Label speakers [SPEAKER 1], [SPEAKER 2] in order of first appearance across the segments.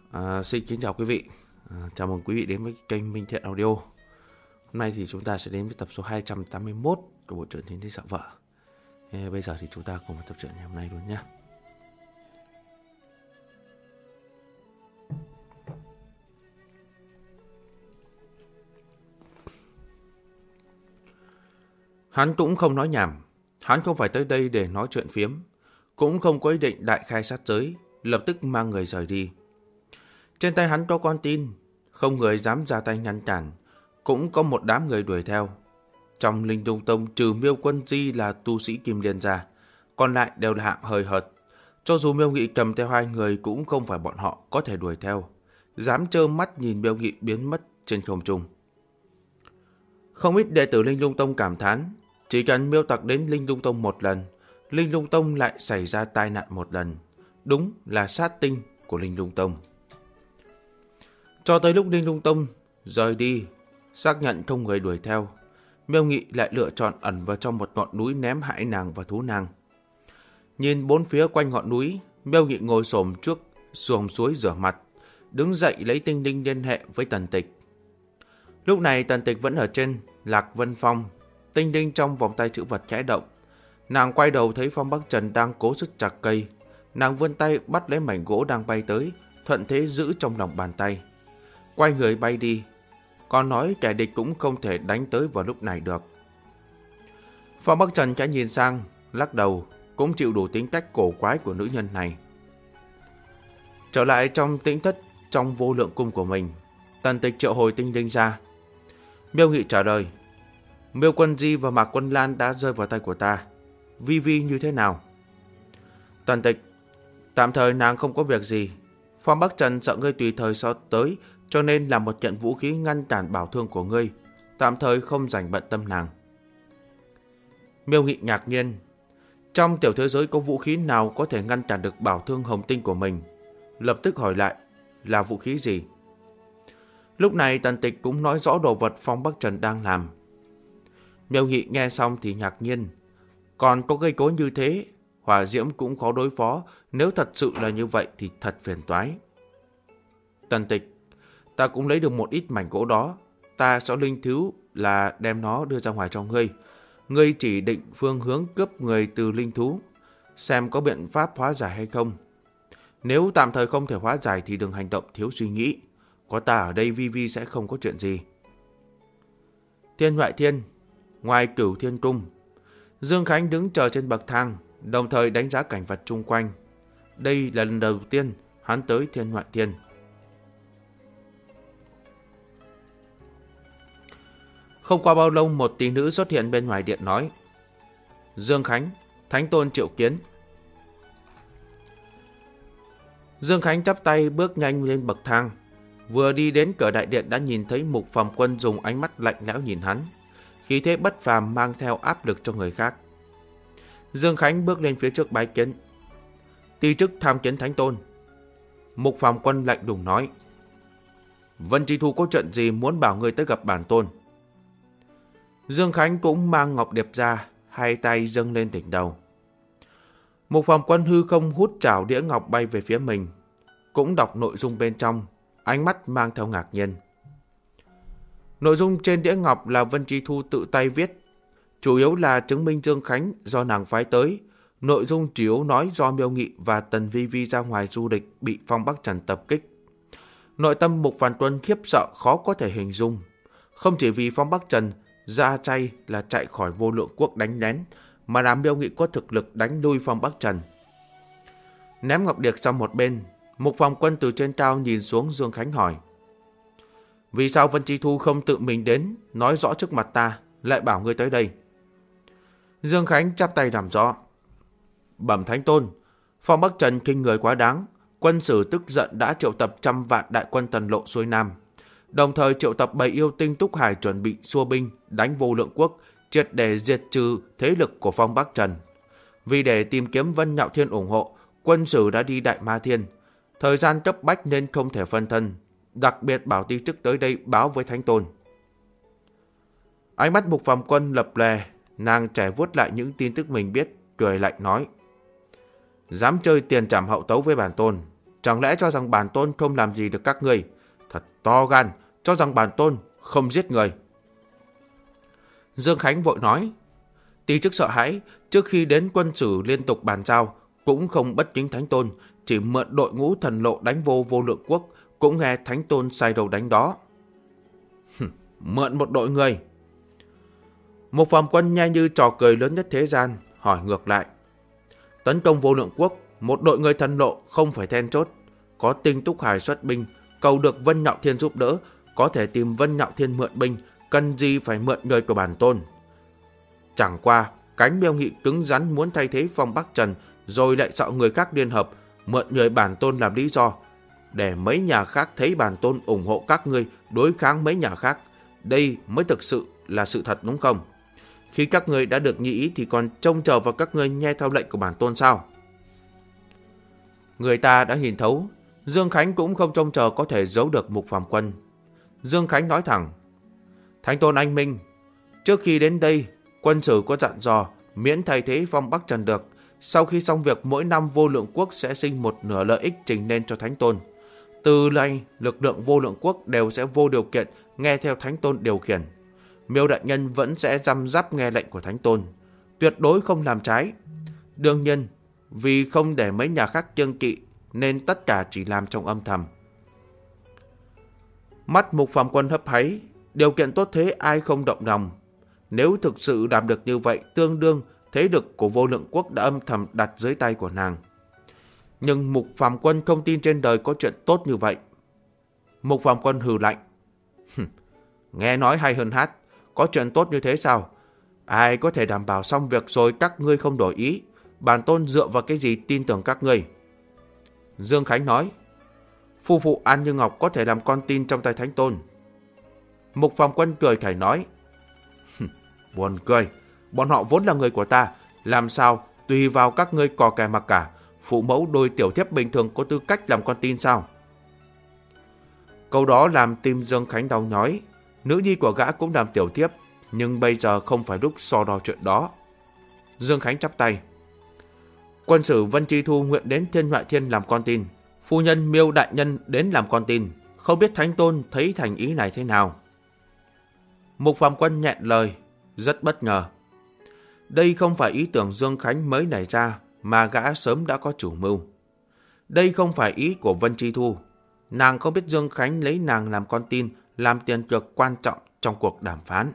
[SPEAKER 1] Xin kính chào quý vị. Chào mừng quý vị đến với kênh Minh Thiện Audio. Hôm nay thì chúng ta sẽ đến với tập số 281 của bộ truyện Thiên Thế Sợ Vợ. Bây giờ thì chúng ta cùng tập truyện ngày hôm nay luôn nhé. Hắn cũng không nói nhảm. Hắn không phải tới đây để nói chuyện phiếm, cũng không có ý định đại khai sát giới, lập tức mang người rời đi. Trên tay hắn có con tin, không người dám ra tay ngăn cản, cũng có một đám người đuổi theo. Trong Linh Lung Tông trừ Miêu Quân Di là tu sĩ Kim Liên ra, còn lại đều là hạng hời hợt. Cho dù Miêu Nghị cầm theo 2 người cũng không phải bọn họ có thể đuổi theo, dám trơ mắt nhìn Miêu Nghị biến mất trên không trung. Không ít đệ tử Linh Lung Tông cảm thán, chỉ cần Miêu Tặc đến Linh Lung Tông một lần, Linh Lung Tông lại xảy ra tai nạn một lần. Đúng là sát tinh của Linh Lung Tông. Cho tới lúc Linh Lung Tông rời đi, xác nhận không người đuổi theo, Miêu Nghị lại lựa chọn ẩn vào trong một ngọn núi ném hải nàng và thú nàng. Nhìn bốn phía quanh ngọn núi, Miêu Nghị ngồi xổm trước xuồng suối rửa mặt, đứng dậy lấy tinh linh liên hệ với Tần Tịch. Lúc này Tần Tịch vẫn ở trên Lạc Vân Phong, tinh linh trong vòng tay chữ vật khẽ động. Nàng quay đầu thấy Phong Bắc Trần đang cố sức chặt cây, nàng vươn tay bắt lấy mảnh gỗ đang bay tới, thuận thế giữ trong lòng bàn tay. Quay người bay đi, còn nói kẻ địch cũng không thể đánh tới vào lúc này được. Phong Bắc Trần khẽ nhìn sang, lắc đầu, cũng chịu đủ tính cách cổ quái của nữ nhân này. Trở lại trong tĩnh thất trong vô lượng cung của mình, Tần Tịch triệu hồi tinh linh ra. Miêu Nghị trả lời, Miêu Quân Di và Mạc Quân Lan đã rơi vào tay của ta. Vi Vi như thế nào? Tần Tịch, tạm thời nàng không có việc gì. Phong Bắc Trần sợ ngươi tùy thời so tới, cho nên làm một trận vũ khí ngăn cản bảo thương của ngươi, tạm thời không rảnh bận tâm nàng. Miêu Nghị ngạc nhiên, trong tiểu thế giới có vũ khí nào có thể ngăn cản được bảo thương hồng tinh của mình? Lập tức hỏi lại, là vũ khí gì? Lúc này Tần Tịch cũng nói rõ đồ vật Phong Bắc Trần đang làm. Miêu Nghị nghe xong thì ngạc nhiên, còn có cây cối như thế, hỏa diễm cũng khó đối phó, nếu thật sự là như vậy thì thật phiền toái. Tần Tịch, ta cũng lấy được một ít mảnh gỗ đó, ta sẽ linh thiếu là đem nó đưa ra ngoài cho ngươi. Ngươi chỉ định phương hướng cướp người từ linh thú, xem có biện pháp hóa giải hay không. Nếu tạm thời không thể hóa giải thì đừng hành động thiếu suy nghĩ, có ta ở đây Vi Vi sẽ không có chuyện gì. Thiên Ngoại Thiên, ngoài Cửu Thiên Cung, Dương Khánh đứng chờ trên bậc thang, đồng thời đánh giá cảnh vật chung quanh. Đây là lần đầu tiên hắn tới Thiên Ngoại Thiên. Không qua bao lâu, một tỷ nữ xuất hiện bên ngoài điện nói, Dương Khánh, Thánh Tôn triệu kiến. Dương Khánh chắp tay bước nhanh lên bậc thang. Vừa đi đến cửa đại điện đã nhìn thấy Mục Phàm Quân dùng ánh mắt lạnh lẽo nhìn hắn, khí thế bất phàm mang theo áp lực cho người khác. Dương Khánh bước lên phía trước bái kiến. Ti chức tham kiến Thánh Tôn. Mục Phàm Quân lạnh lùng nói, Vân Chi Thu có chuyện gì muốn bảo người tới gặp bản tôn? Dương Khánh cũng mang ngọc điệp ra, hai tay dâng lên đỉnh đầu. Mục Phàm Quân hư không hút chảo đĩa ngọc bay về phía mình, cũng đọc nội dung bên trong, ánh mắt mang theo ngạc nhiên. Nội dung trên đĩa ngọc là Vân Chi Thu tự tay viết, chủ yếu là chứng minh Dương Khánh do nàng phái tới. Nội dung chủ yếu nói do Miêu Nghị và Tần Vi Vi ra ngoài du lịch bị Phong Bắc Trần tập kích. Nội tâm Mục Phàm Quân khiếp sợ khó có thể hình dung. Không chỉ vì Phong Bắc Trần ra chay là chạy khỏi Vô Lượng Quốc đánh lén, mà làm Miêu Nghị có thực lực đánh lui Phong Bắc Trần. Ném ngọc điệp sang một bên, Mục Phàm Quân từ trên cao nhìn xuống Dương Khánh hỏi, vì sao Vân Chi Thu không tự mình đến, nói rõ trước mặt ta, lại bảo ngươi tới đây? Dương Khánh chắp tay làm rõ, bẩm Thánh Tôn, Phong Bắc Trần khinh người quá đáng, quân sử tức giận đã triệu tập 100 vạn đại quân Tần Lộ xuôi Nam, đồng thời triệu tập 7 yêu tinh Túc Hải chuẩn bị xua binh đánh Vô Lượng Quốc, triệt để diệt trừ thế lực của Phong Bắc Trần. Vì để tìm kiếm Vân Nhạo Thiên ủng hộ, quân sử đã đi Đại Ma Thiên, thời gian cấp bách nên không thể phân thân, đặc biệt bảo ti chức tới đây báo với Thánh Tôn. Ánh mắt Mục Phàm Quân lập lè, nàng trẻ vuốt lại những tin tức mình biết, cười lạnh nói, dám chơi tiền trảm hậu tấu với bản tôn, Chẳng lẽ cho rằng bản tôn không làm gì được các ngươi? Thật to gan, cho rằng bản tôn không giết người. Dương Khánh vội nói, Ti chức sợ hãi, trước khi đến quân sử liên tục bàn giao, cũng không bất kính Thánh Tôn, chỉ mượn đội ngũ thần lộ đánh vô lượng quốc, cũng nghe Thánh Tôn sai đầu đánh đó. Mượn một đội người. Một phàm quân nghe như trò cười lớn nhất thế gian, hỏi ngược lại. Tấn công vô lượng quốc, một đội người thần lộ không phải then chốt. Có Tinh Túc Hải xuất binh, cầu được Vân Nhạo Thiên giúp đỡ, có thể tìm Vân Nhạo Thiên mượn binh, cần gì phải mượn người của bản tôn. Chẳng qua, cánh Miêu Nghị cứng rắn muốn thay thế Phong Bắc Trần, rồi lại sợ người khác liên hợp, mượn người bản tôn làm lý do, để mấy nhà khác thấy bản tôn ủng hộ các ngươi đối kháng mấy nhà khác. Đây mới thực sự là sự thật đúng không? Khi các ngươi đã được như ý thì còn trông chờ vào các ngươi nghe theo lệnh của bản tôn sao? Người ta đã nhìn thấu, Dương Khánh cũng không trông chờ có thể giấu được Mục Phàm Quân. Dương Khánh nói thẳng, Thánh Tôn anh minh, trước khi đến đây, quân sử có dặn dò miễn thay thế Phong Bắc Trần được. Sau khi xong việc, mỗi năm vô lượng quốc sẽ sinh một nửa lợi ích trình lên cho Thánh Tôn. Từ nay, lực lượng vô lượng quốc đều sẽ vô điều kiện nghe theo Thánh Tôn điều khiển. Miêu đại nhân vẫn sẽ răm rắp nghe lệnh của Thánh Tôn, tuyệt đối không làm trái. Đương nhiên, vì không để mấy nhà khác kiêng kỵ, nên tất cả chỉ làm trong âm thầm. Mắt Mục Phàm Quân hấp háy, điều kiện tốt thế ai không động lòng. Nếu thực sự làm được như vậy, tương đương thế lực của vô lượng quốc đã âm thầm đặt dưới tay của nàng. Nhưng Mục Phàm Quân không tin trên đời có chuyện tốt như vậy. Mục Phàm Quân hừ lạnh. Nghe nói hay hơn hát, có chuyện tốt như thế sao? Ai có thể đảm bảo xong việc rồi các ngươi không đổi ý? Bản tôn dựa vào cái gì tin tưởng các ngươi? Dương Khánh nói, phu phụ An Như Ngọc có thể làm con tin trong tay Thánh Tôn. Mục Phàm Quân cười khẩy nói, buồn cười, bọn họ vốn là người của ta, làm sao tùy vào các ngươi cò kè mặc cả. Phụ mẫu đôi tiểu thiếp bình thường có tư cách làm con tin sao? Câu đó làm tim Dương Khánh đau nhói. Nữ nhi của gã cũng làm tiểu thiếp, nhưng bây giờ không phải lúc so đo chuyện đó. Dương Khánh chắp tay. Quân sử Vân Chi Thu nguyện đến Thiên Ngoại Thiên làm con tin. Phu nhân Miêu đại nhân đến làm con tin. Không biết Thánh Tôn thấy thành ý này thế nào? Mục Phàm Quân nhẹn lời, rất bất ngờ. Đây không phải ý tưởng Dương Khánh mới nảy ra, mà gã sớm đã có chủ mưu. Đây không phải ý của Vân Chi Thu. Nàng không biết Dương Khánh lấy nàng làm con tin, làm tiền cược quan trọng trong cuộc đàm phán.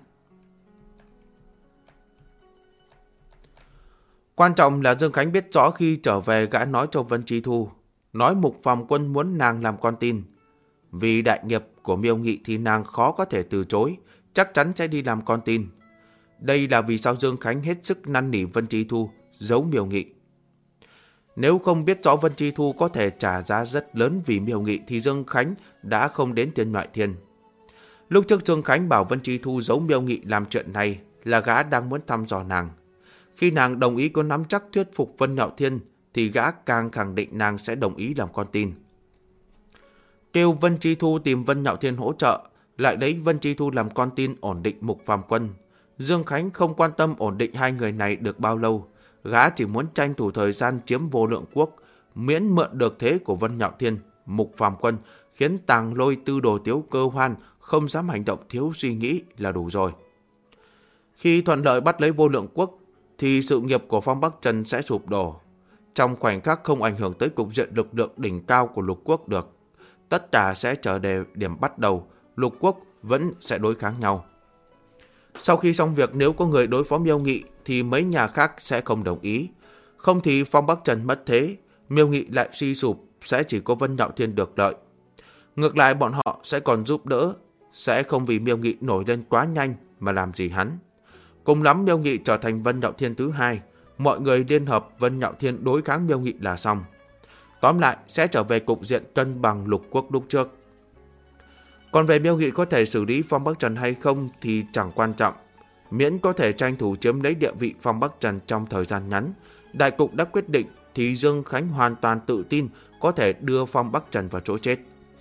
[SPEAKER 1] Quan trọng là Dương Khánh biết rõ khi trở về gã nói cho Vân Chi Thu, nói Mục Phàm Quân muốn nàng làm con tin. Vì đại nghiệp của Miêu Nghị thì nàng khó có thể từ chối, chắc chắn sẽ đi làm con tin. Đây là vì sao Dương Khánh hết sức năn nỉ Vân Chi Thu giấu Miêu Nghị. Nếu không biết rõ Vân Chi Thu có thể trả giá rất lớn vì Miêu Nghị thì Dương Khánh đã không đến Thiên Ngoại Thiên. Lúc trước Dương Khánh bảo Vân Chi Thu giấu Miêu Nghị làm chuyện này là gã đang muốn thăm dò nàng. Khi nàng đồng ý có nắm chắc thuyết phục Vân Nhạo Thiên thì gã càng khẳng định nàng sẽ đồng ý làm con tin. Kêu Vân Chi Thu tìm Vân Nhạo Thiên hỗ trợ, lại lấy Vân Chi Thu làm con tin ổn định Mục Phàm Quân. Dương Khánh không quan tâm ổn định hai người này được bao lâu. Gã chỉ muốn tranh thủ thời gian chiếm vô lượng quốc, miễn mượn được thế của Vân Nhạo Thiên, Mục Phàm Quân, khiến Tàng Lôi Tư Đồ Tiếu Cơ Hoan không dám hành động thiếu suy nghĩ là đủ rồi. Khi thuận lợi bắt lấy vô lượng quốc, thì sự nghiệp của Phong Bắc Trần sẽ sụp đổ. Trong khoảnh khắc không ảnh hưởng tới cục diện lực lượng đỉnh cao của lục quốc được. Tất cả sẽ trở về điểm bắt đầu, lục quốc vẫn sẽ đối kháng nhau. Sau khi xong việc, nếu có người đối phó Miêu Nghị thì mấy nhà khác sẽ không đồng ý. Không thì Phong Bắc Trần mất thế, Miêu Nghị lại suy sụp, sẽ chỉ có Vân Nhạo Thiên được lợi. Ngược lại bọn họ sẽ còn giúp đỡ, sẽ không vì Miêu Nghị nổi lên quá nhanh mà làm gì hắn. Cùng lắm Miêu Nghị trở thành Vân Nhạo Thiên thứ hai, mọi người liên hợp Vân Nhạo Thiên đối kháng Miêu Nghị là xong. Tóm lại sẽ trở về cục diện cân bằng lục quốc lúc trước. Còn về Miêu Nghị có thể xử lý Phong Bắc Trần hay không thì chẳng quan trọng. Miễn có thể tranh thủ chiếm lấy địa vị Phong Bắc Trần trong thời gian ngắn, đại cục đã quyết định thì Dương Khánh hoàn toàn tự tin có thể đưa Phong Bắc Trần vào chỗ chết.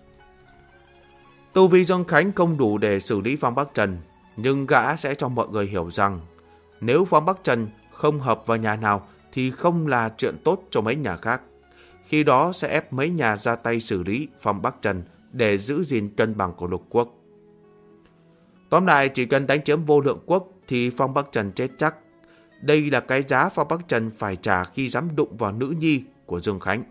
[SPEAKER 1] Tu vi Dương Khánh không đủ để xử lý Phong Bắc Trần, nhưng gã sẽ cho mọi người hiểu rằng nếu Phong Bắc Trần không hợp vào nhà nào thì không là chuyện tốt cho mấy nhà khác. khi đó sẽ ép mấy nhà ra tay xử lý Phong Bắc Trần để giữ gìn cân bằng của lục quốc. Tóm lại, chỉ cần đánh chiếm Vô Lượng Quốc thì Phong Bắc Trần chết chắc. Đây là cái giá Phong Bắc Trần phải trả khi dám đụng vào nữ nhi của Dương Khánh.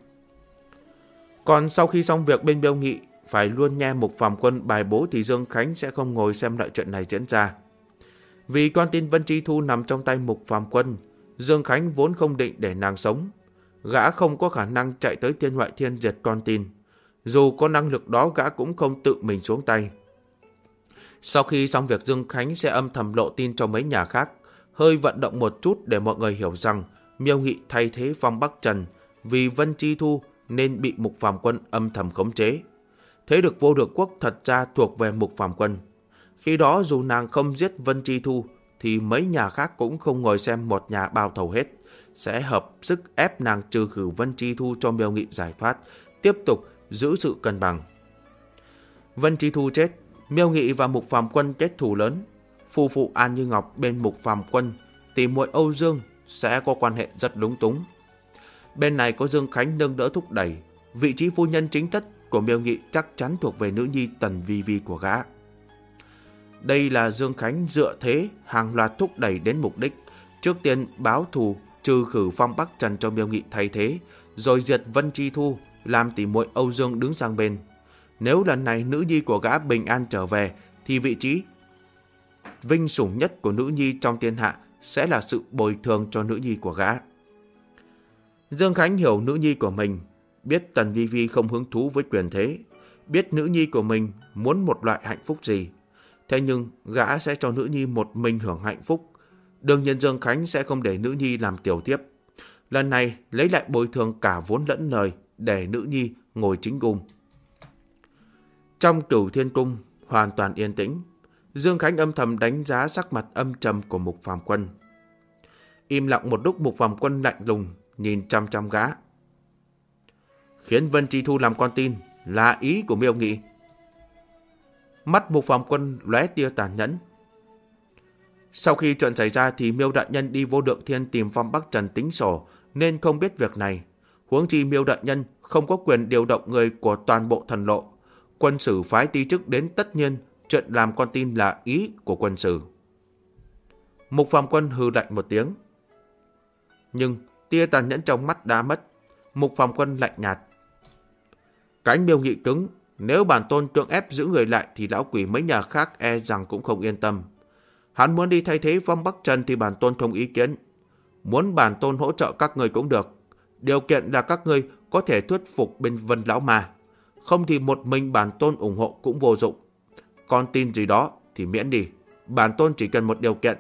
[SPEAKER 1] Còn sau khi xong việc bên Miêu Nghị phải luôn nghe Mục Phàm Quân bài bố thì Dương Khánh sẽ không ngồi xem đợi chuyện này diễn ra. Vì con tin Vân Chi Thu nằm trong tay Mục Phàm Quân, Dương Khánh vốn không định để nàng sống. Gã không có khả năng chạy tới Thiên Ngoại Thiên diệt con tin. Dù có năng lực đó, gã cũng không tự mình xuống tay. Sau khi xong việc, Dương Khánh sẽ âm thầm lộ tin cho mấy nhà khác, hơi vận động một chút để mọi người hiểu rằng Miêu Nghị thay thế Phong Bắc Trần vì Vân Chi Thu nên bị Mục Phàm Quân âm thầm khống chế. Thế lực Vô Lượng Quốc thật ra thuộc về Mục Phàm Quân. Khi đó dù nàng không giết Vân Chi Thu thì mấy nhà khác cũng không ngồi xem một nhà bao thầu hết, sẽ hợp sức ép nàng trừ khử Vân Chi Thu cho Miêu Nghị giải thoát, tiếp tục giữ sự cân bằng. Vân Chi Thu chết, Miêu Nghị và Mục Phàm Quân kết thù lớn. Phu phụ An Như Ngọc bên Mục Phàm Quân tỷ muội Âu Dương sẽ có quan hệ rất lúng túng. Bên này có Dương Khánh nâng đỡ thúc đẩy, vị trí phu nhân chính thất của Miêu Nghị chắc chắn thuộc về nữ nhi Tần Vi Vi của gã. Đây là Dương Khánh dựa thế hàng loạt thúc đẩy đến mục đích, trước tiên báo thù trừ khử Phong Bắc Trần cho Miêu Nghị thay thế, rồi diệt Vân Chi Thu, làm tỷ muội Âu Dương đứng sang bên. Nếu lần này nữ nhi của gã bình an trở về thì vị trí vinh sủng nhất của nữ nhi trong thiên hạ sẽ là sự bồi thường cho nữ nhi của gã. Dương Khánh hiểu nữ nhi của mình, biết Tần Vi Vi không hứng thú với quyền thế, biết nữ nhi của mình muốn một loại hạnh phúc gì. Thế nhưng gã sẽ cho nữ nhi một mình hưởng hạnh phúc. Đương nhiên Dương Khánh sẽ không để nữ nhi làm tiểu thiếp. Lần này lấy lại bồi thường cả vốn lẫn lời để nữ nhi ngồi chính cung. Trong Cửu Thiên Cung hoàn toàn yên tĩnh, Dương Khánh âm thầm đánh giá sắc mặt âm trầm của Mục Phàm Quân. Im lặng một lúc, Mục Phàm Quân lạnh lùng nhìn chăm chăm gã. Khiến Vân Chi Thu làm con tin là ý của Miêu Nghị. Mắt Mục Phàm Quân lóe tia tàn nhẫn. Sau khi chuyện xảy ra thì Miêu đại nhân đi Vô Lượng Thiên tìm Phong Bắc Trần tính sổ nên không biết việc này. Huống chi Miêu đại nhân không có quyền điều động người của toàn bộ thần lộ. Quân sử phái ti chức đến, tất nhiên chuyện làm con tin là ý của quân sử. Mục Phàm Quân hừ lạnh một tiếng. Nhưng tia tàn nhẫn trong mắt đã mất. Mục Phàm Quân lạnh nhạt. Cánh Miêu Nghị cứng. Nếu bản tôn cưỡng ép giữ người lại thì lão quỷ mấy nhà khác e rằng cũng không yên tâm. Hắn muốn đi thay thế Phong Bắc Trần thì bản tôn không ý kiến. Muốn bản tôn hỗ trợ các người cũng được. Điều kiện là các người có thể thuyết phục bên Vân Lão Ma. Không thì một mình bản tôn ủng hộ cũng vô dụng. Con tin gì đó thì miễn đi. Bản tôn chỉ cần một điều kiện.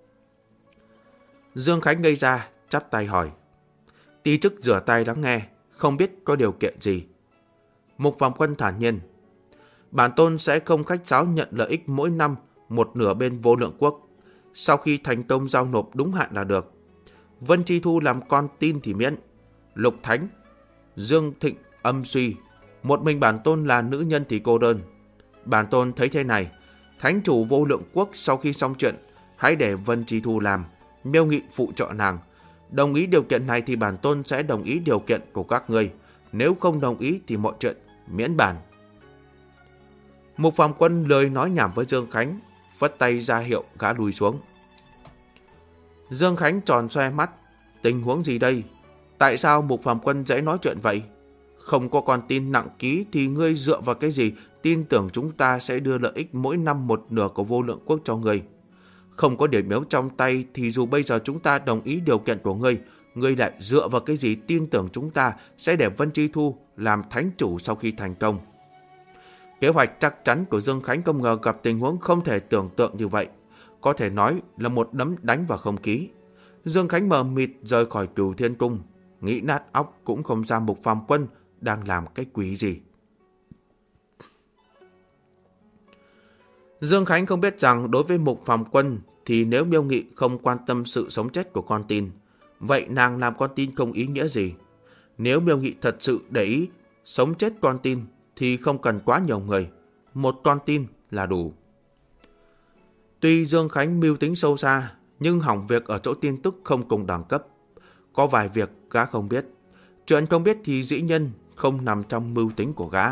[SPEAKER 1] Dương Khánh ngây ra, chắp tay hỏi. Ti chức rửa tay lắng nghe, không biết có điều kiện gì. Mục Phàm Quân thản nhiên. Bản tôn sẽ không khách sáo nhận lợi ích mỗi năm một nửa bên Vô Lượng Quốc. Sau khi thành công giao nộp đúng hạn là được. Vân Chi Thu làm con tin thì miễn. Lục Thánh, Dương Thịnh âm suy. Một mình bản tôn là nữ nhân thì cô đơn. Bản tôn thấy thế này. Thánh chủ Vô Lượng Quốc sau khi xong chuyện, hãy để Vân Chi Thu làm. Miêu Nghị phụ trợ nàng. Đồng ý điều kiện này thì bản tôn sẽ đồng ý điều kiện của các ngươi. Nếu không đồng ý thì mọi chuyện miễn bàn. Mục Phàm Quân lời nói nhảm với Dương Khánh, phất tay ra hiệu gã lùi xuống. Dương Khánh tròn xoe mắt. Tình huống gì đây? Tại sao Mục Phàm Quân dễ nói chuyện vậy? Không có con tin nặng ký thì ngươi dựa vào cái gì tin tưởng chúng ta sẽ đưa lợi ích mỗi năm một nửa của Vô Lượng Quốc cho ngươi? Không có điểm yếu trong tay thì dù bây giờ chúng ta đồng ý điều kiện của ngươi, ngươi lại dựa vào cái gì tin tưởng chúng ta sẽ để Vân Chi Thu làm thánh chủ sau khi thành công? Kế hoạch chắc chắn của Dương Khánh không ngờ gặp tình huống không thể tưởng tượng như vậy. Có thể nói là một đấm đánh vào không khí. Dương Khánh mờ mịt rời khỏi Cửu Thiên Cung. Nghĩ nát óc cũng không ra Mục Phàm Quân đang làm cái quỷ gì. Dương Khánh không biết rằng đối với Mục Phàm Quân thì nếu Miêu Nghị không quan tâm sự sống chết của con tin, vậy nàng làm con tin không ý nghĩa gì. Nếu Miêu Nghị thật sự để ý sống chết con tin thì không cần quá nhiều người. Một con tin là đủ. Tuy Dương Khánh mưu tính sâu xa, nhưng hỏng việc ở chỗ tin tức không cùng đẳng cấp. Có vài việc gã không biết. Chuyện không biết thì dĩ nhiên không nằm trong mưu tính của gã.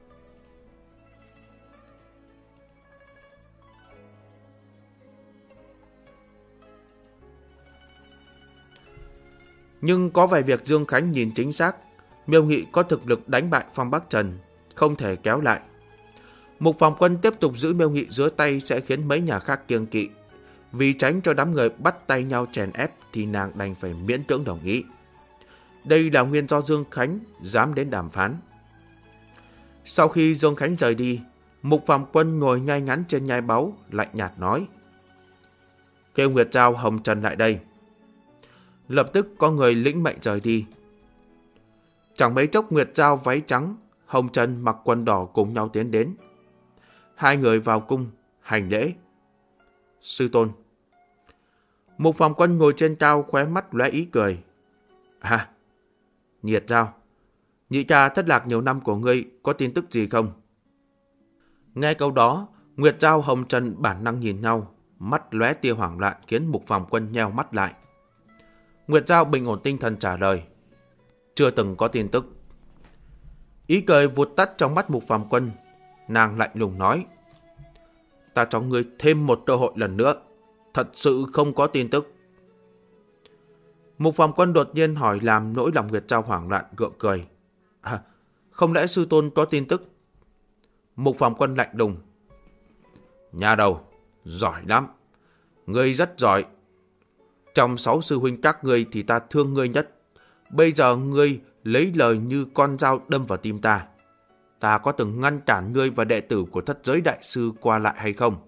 [SPEAKER 1] Nhưng có vài việc Dương Khánh nhìn chính xác. Miêu Nghị có thực lực đánh bại Phong Bắc Trần, không thể kéo lại. Mục Phòng Quân tiếp tục giữ Miêu Nghị dưới tay sẽ khiến mấy nhà khác kiêng kỵ. Vì tránh cho đám người bắt tay nhau chèn ép thì nàng đành phải miễn cưỡng đồng ý. Đây là nguyên do Dương Khánh dám đến đàm phán. Sau khi Dương Khánh rời đi, Mục Phòng Quân ngồi ngay ngắn trên nhai báu, lạnh nhạt nói: kêu Nguyệt Giao, Hồng Trần lại đây. Lập tức có người lĩnh mệnh rời đi. Chẳng mấy chốc Nguyệt Giao váy trắng, Hồng Trần mặc quần đỏ cùng nhau tiến đến. Hai người vào cung, hành lễ. Sư tôn. Mục Phòng Quân ngồi trên cao, khóe mắt lóe ý cười. À, Nguyệt Giao, nhị ca thất lạc nhiều năm của ngươi có tin tức gì không? Nghe câu đó, Nguyệt Giao, Hồng Trần bản năng nhìn nhau, mắt lóe tia hoảng loạn khiến Mục Phòng Quân nheo mắt lại. Nguyệt Giao bình ổn tinh thần trả lời: chưa từng có tin tức. Ý cười vụt tắt trong mắt Mục Phòng Quân. Nàng lạnh lùng nói: ta cho ngươi thêm một cơ hội lần nữa, thật sự không có tin tức. Mục Phòng Quân đột nhiên hỏi làm nỗi lòng Nguyệt Giao hoảng loạn, gượng cười. À, không lẽ sư tôn có tin tức? Mục Phòng Quân lạnh lùng: nhà đầu, giỏi lắm, ngươi rất giỏi. Trong 6 sư huynh các ngươi thì ta thương ngươi nhất. Bây giờ ngươi lấy lời như con dao đâm vào tim ta. Ta có từng ngăn cản ngươi và đệ tử của Thất Giới Đại Sư qua lại hay không?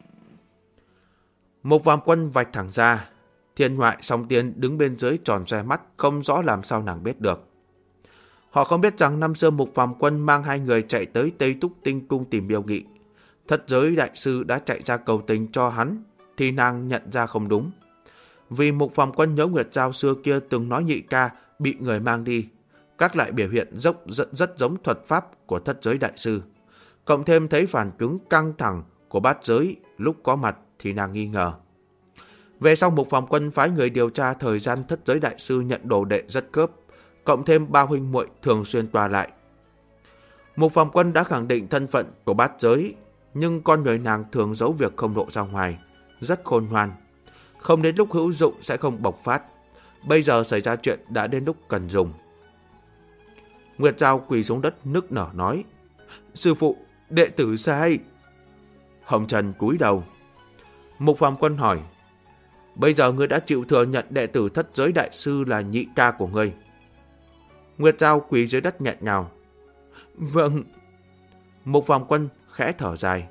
[SPEAKER 1] Mục Phòng Quân vạch thẳng ra. Thiên Ngoại, Song Tiên đứng bên dưới tròn xoe mắt, không rõ làm sao nàng biết được. Họ không biết rằng năm xưa Mục Phòng Quân mang hai người chạy tới Tây Túc Tinh Cung tìm Miêu Nghị. Thất Giới Đại Sư đã chạy ra cầu tình cho hắn, thì nàng nhận ra không đúng. Vì Mục Phòng Quân nhớ Nguyệt Giao xưa kia từng nói nhị ca bị người mang đi, các loại biểu hiện rất giống thuật pháp của Thất Giới Đại Sư. Cộng thêm thấy phản ứng căng thẳng của bát giới lúc có mặt thì nàng nghi ngờ. Về sau Mục Phòng Quân phái người điều tra thời gian Thất Giới Đại Sư nhận đồ đệ rất khớp, cộng thêm ba huynh muội thường xuyên qua lại. Mục Phòng Quân đã khẳng định thân phận của bát giới, nhưng con người nàng thường giấu việc không lộ ra ngoài, rất khôn ngoan. Không đến lúc hữu dụng sẽ không bộc phát. Bây giờ xảy ra chuyện đã đến lúc cần dùng. Nguyệt Giao quỳ xuống đất nức nở nói: sư phụ, đệ tử sai. Hồng Trần cúi đầu. Mục Phòng Quân hỏi: bây giờ ngươi đã chịu thừa nhận đệ tử Thất Giới Đại Sư là nhị ca của ngươi? Nguyệt Giao quỳ dưới đất nghẹn ngào: vâng. Mục Phòng Quân khẽ thở dài: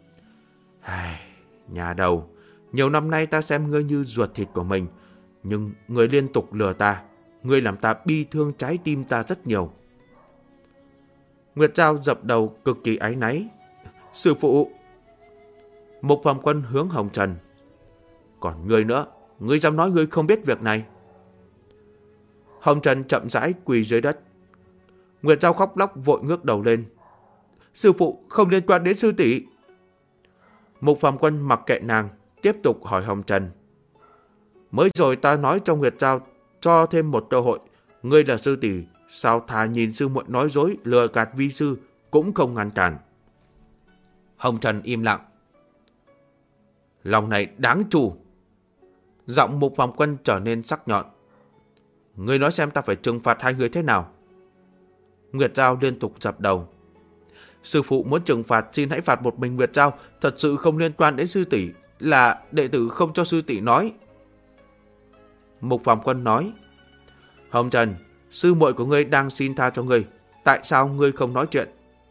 [SPEAKER 1] nhà đầu, nhiều năm nay ta xem ngươi như ruột thịt của mình, nhưng ngươi liên tục lừa ta. Ngươi làm ta bi thương trái tim ta rất nhiều. Nguyệt Giao dập đầu cực kỳ áy náy: sư phụ. Mục Phòng Quân hướng Hồng Trần: còn ngươi nữa, ngươi dám nói ngươi không biết việc này? Hồng Trần chậm rãi quỳ dưới đất. Nguyệt Giao khóc lóc vội ngước đầu lên: sư phụ, không liên quan đến sư tỷ. Mục Phòng Quân mặc kệ nàng, tiếp tục hỏi Hồng Trần: mới rồi ta nói cho Nguyệt Giao cho thêm một cơ hội. Ngươi là sư tỷ, sao thà nhìn sư muội nói dối lừa gạt vi sư cũng không ngăn cản? Hồng Trần im lặng. Lòng này đáng trù. Giọng Mục Phòng Quân trở nên sắc nhọn: ngươi nói xem ta phải trừng phạt hai người thế nào? Nguyệt Giao liên tục dập đầu: sư phụ muốn trừng phạt xin hãy phạt một mình Nguyệt Giao, thật sự không liên quan đến sư tỷ, là đệ tử không cho sư tỷ nói. Mục Phòng Quân nói: Hồng Trần, sư muội của ngươi đang xin tha cho ngươi, tại sao ngươi không nói chuyện?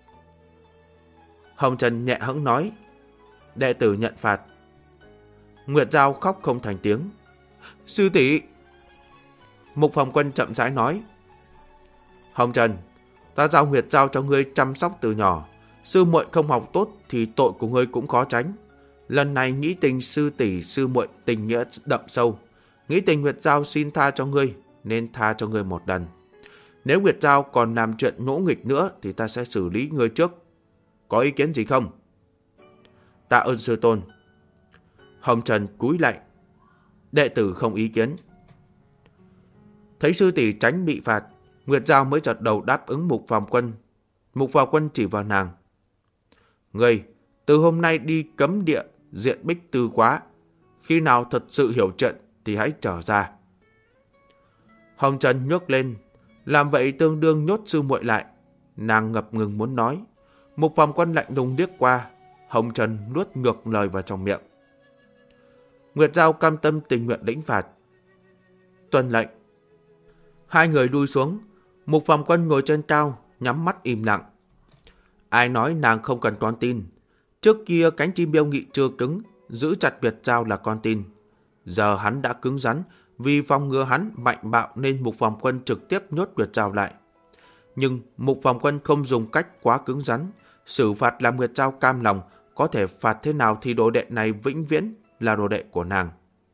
[SPEAKER 1] Hồng Trần nhẹ hững nói: đệ tử nhận phạt. Nguyệt Giao khóc không thành tiếng: sư tỷ. Mục Phòng Quân chậm rãi nói: Hồng Trần, ta giao Nguyệt Giao cho ngươi chăm sóc từ nhỏ. Sư muội không học tốt thì tội của ngươi cũng khó tránh. Lần này nghĩ tình sư tỷ sư muội tình nghĩa đậm sâu, nghĩ tình Nguyệt Giao xin tha cho ngươi nên tha cho ngươi một lần. Nếu Nguyệt Giao còn làm chuyện ngỗ nghịch nữa thì ta sẽ xử lý ngươi trước. Có ý kiến gì không? Tạ ơn sư tôn. Hồng Trần cúi lạy: đệ tử không ý kiến. Thấy sư tỷ tránh bị phạt, Nguyệt Giao mới chợt đầu đáp ứng Mục Phàm Quân. Mục Phàm Quân chỉ vào nàng. Ngươi, từ hôm nay đi cấm địa diện Bích Tư Quá. Khi nào thật sự hiểu chuyện thì hãy trở ra. Hồng Trần nhấc lên, làm vậy tương đương nhốt sư muội lại. Nàng ngập ngừng muốn nói. Mục Phàm Quân lạnh lùng liếc qua. Hồng Trần nuốt ngược lời vào trong miệng. Nguyệt Giao cam tâm tình nguyện lĩnh phạt. Tuân lệnh. Hai người lui xuống. Mục Phàm Quân ngồi trên cao, nhắm mắt im lặng. Ai nói nàng không cần con tin. Trước kia cánh chim Miêu Nghị chưa cứng, giữ chặt Nguyệt Giao là con tin. Giờ hắn đã cứng rắn, vì phòng ngừa hắn mạnh bạo nên Mục Phàm Quân trực tiếp nhốt Nguyệt Giao lại. Nhưng Mục Phàm Quân không dùng cách quá cứng rắn, xử phạt làm Nguyệt Giao cam lòng, có thể phạt thế nào thì đồ đệ này vĩnh viễn là đồ đệ của nàng.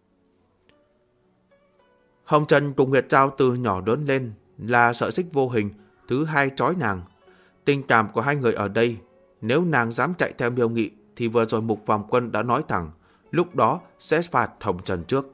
[SPEAKER 1] Hồng Trần cùng Nguyệt Giao từ nhỏ lớn lên là sợi xích vô hình, thứ hai trói nàng. Tình cảm của hai người ở đây, nếu nàng dám chạy theo Miêu Nghị thì vừa rồi Mục Phàm Quân đã nói thẳng, lúc đó sẽ phạt Hồng Trần trước.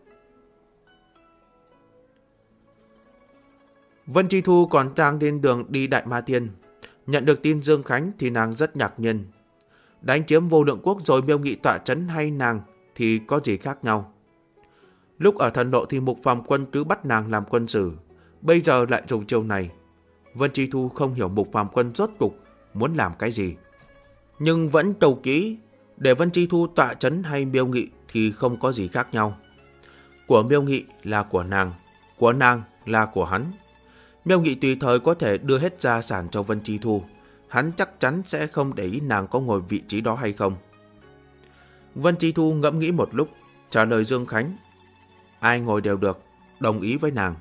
[SPEAKER 1] Vân Chi Thu còn đang lên đường đi Đại Ma Thiên. Nhận được tin Dương Khánh thì nàng rất ngạc nhiên. Đánh chiếm Vô Lượng Quốc rồi Miêu Nghị tọa trấn hay nàng thì có gì khác nhau. Lúc ở Thần Độ thì Mục Phàm Quân cứ bắt nàng làm quân sử, bây giờ lại dùng chiêu này. Vân Chi Thu không hiểu Mục Phàm Quân rốt cục muốn làm cái gì, nhưng vẫn cầu kỹ để Vân Chi Thu tọa trấn hay Miêu Nghị thì không có gì khác nhau. Của Miêu Nghị là của nàng là của hắn. Miêu Nghị tùy thời có thể đưa hết gia sản cho Vân Chi Thu, hắn chắc chắn sẽ không để ý nàng có ngồi vị trí đó hay không. Vân Chi Thu ngẫm nghĩ một lúc, trả lời Dương Khánh. Ai ngồi đều được, đồng ý với nàng.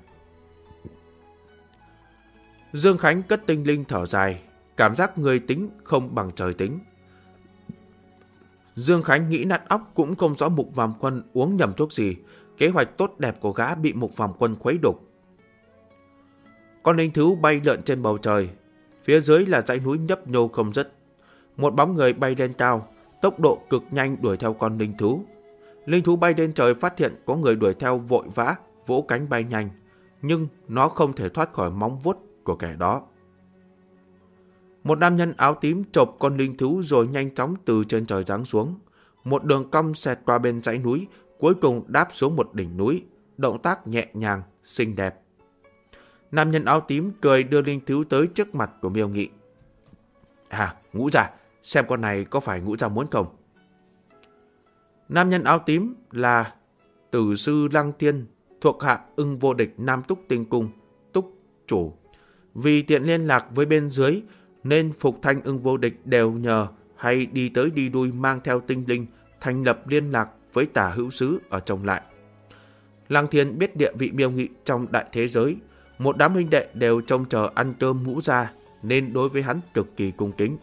[SPEAKER 1] Dương Khánh cất tinh linh thở dài, cảm giác người tính không bằng trời tính. Dương Khánh nghĩ nát óc cũng không rõ Mục Phàm Quân uống nhầm thuốc gì, kế hoạch tốt đẹp của gã bị Mục Phàm Quân khuấy đục. Con linh thú bay lượn trên bầu trời, phía dưới là dãy núi nhấp nhô không dứt. Một bóng người bay lên cao, tốc độ cực nhanh đuổi theo con linh thú. Linh thú bay lên trời phát hiện có người đuổi theo vội vã, vỗ cánh bay nhanh, nhưng nó không thể thoát khỏi móng vuốt của kẻ đó. Một nam nhân áo tím chộp con linh thú rồi nhanh chóng từ trên trời giáng xuống. Một đường cong xẹt qua bên dãy núi, cuối cùng đáp xuống một đỉnh núi, động tác nhẹ nhàng, xinh đẹp. Nam nhân áo tím cười đưa linh thú tới trước mặt của Miêu Nghị. Ngũ gia, xem con này có phải ngũ gia muốn không? Nam nhân áo tím là Tử sư Lăng Thiên, thuộc hạ Ưng Vô Địch Nam Túc Tinh Cung, Túc chủ. Vì tiện liên lạc với bên dưới nên Phục Thanh Ưng Vô Địch đều nhờ hay đi tới đi lui mang theo tinh linh, thành lập liên lạc với Tả Hữu Sứ ở trong lại. Lăng Thiên biết địa vị Miêu Nghị trong đại thế giới, một đám huynh đệ đều trông chờ ăn cơm ngũ gia nên đối với hắn cực kỳ cung kính.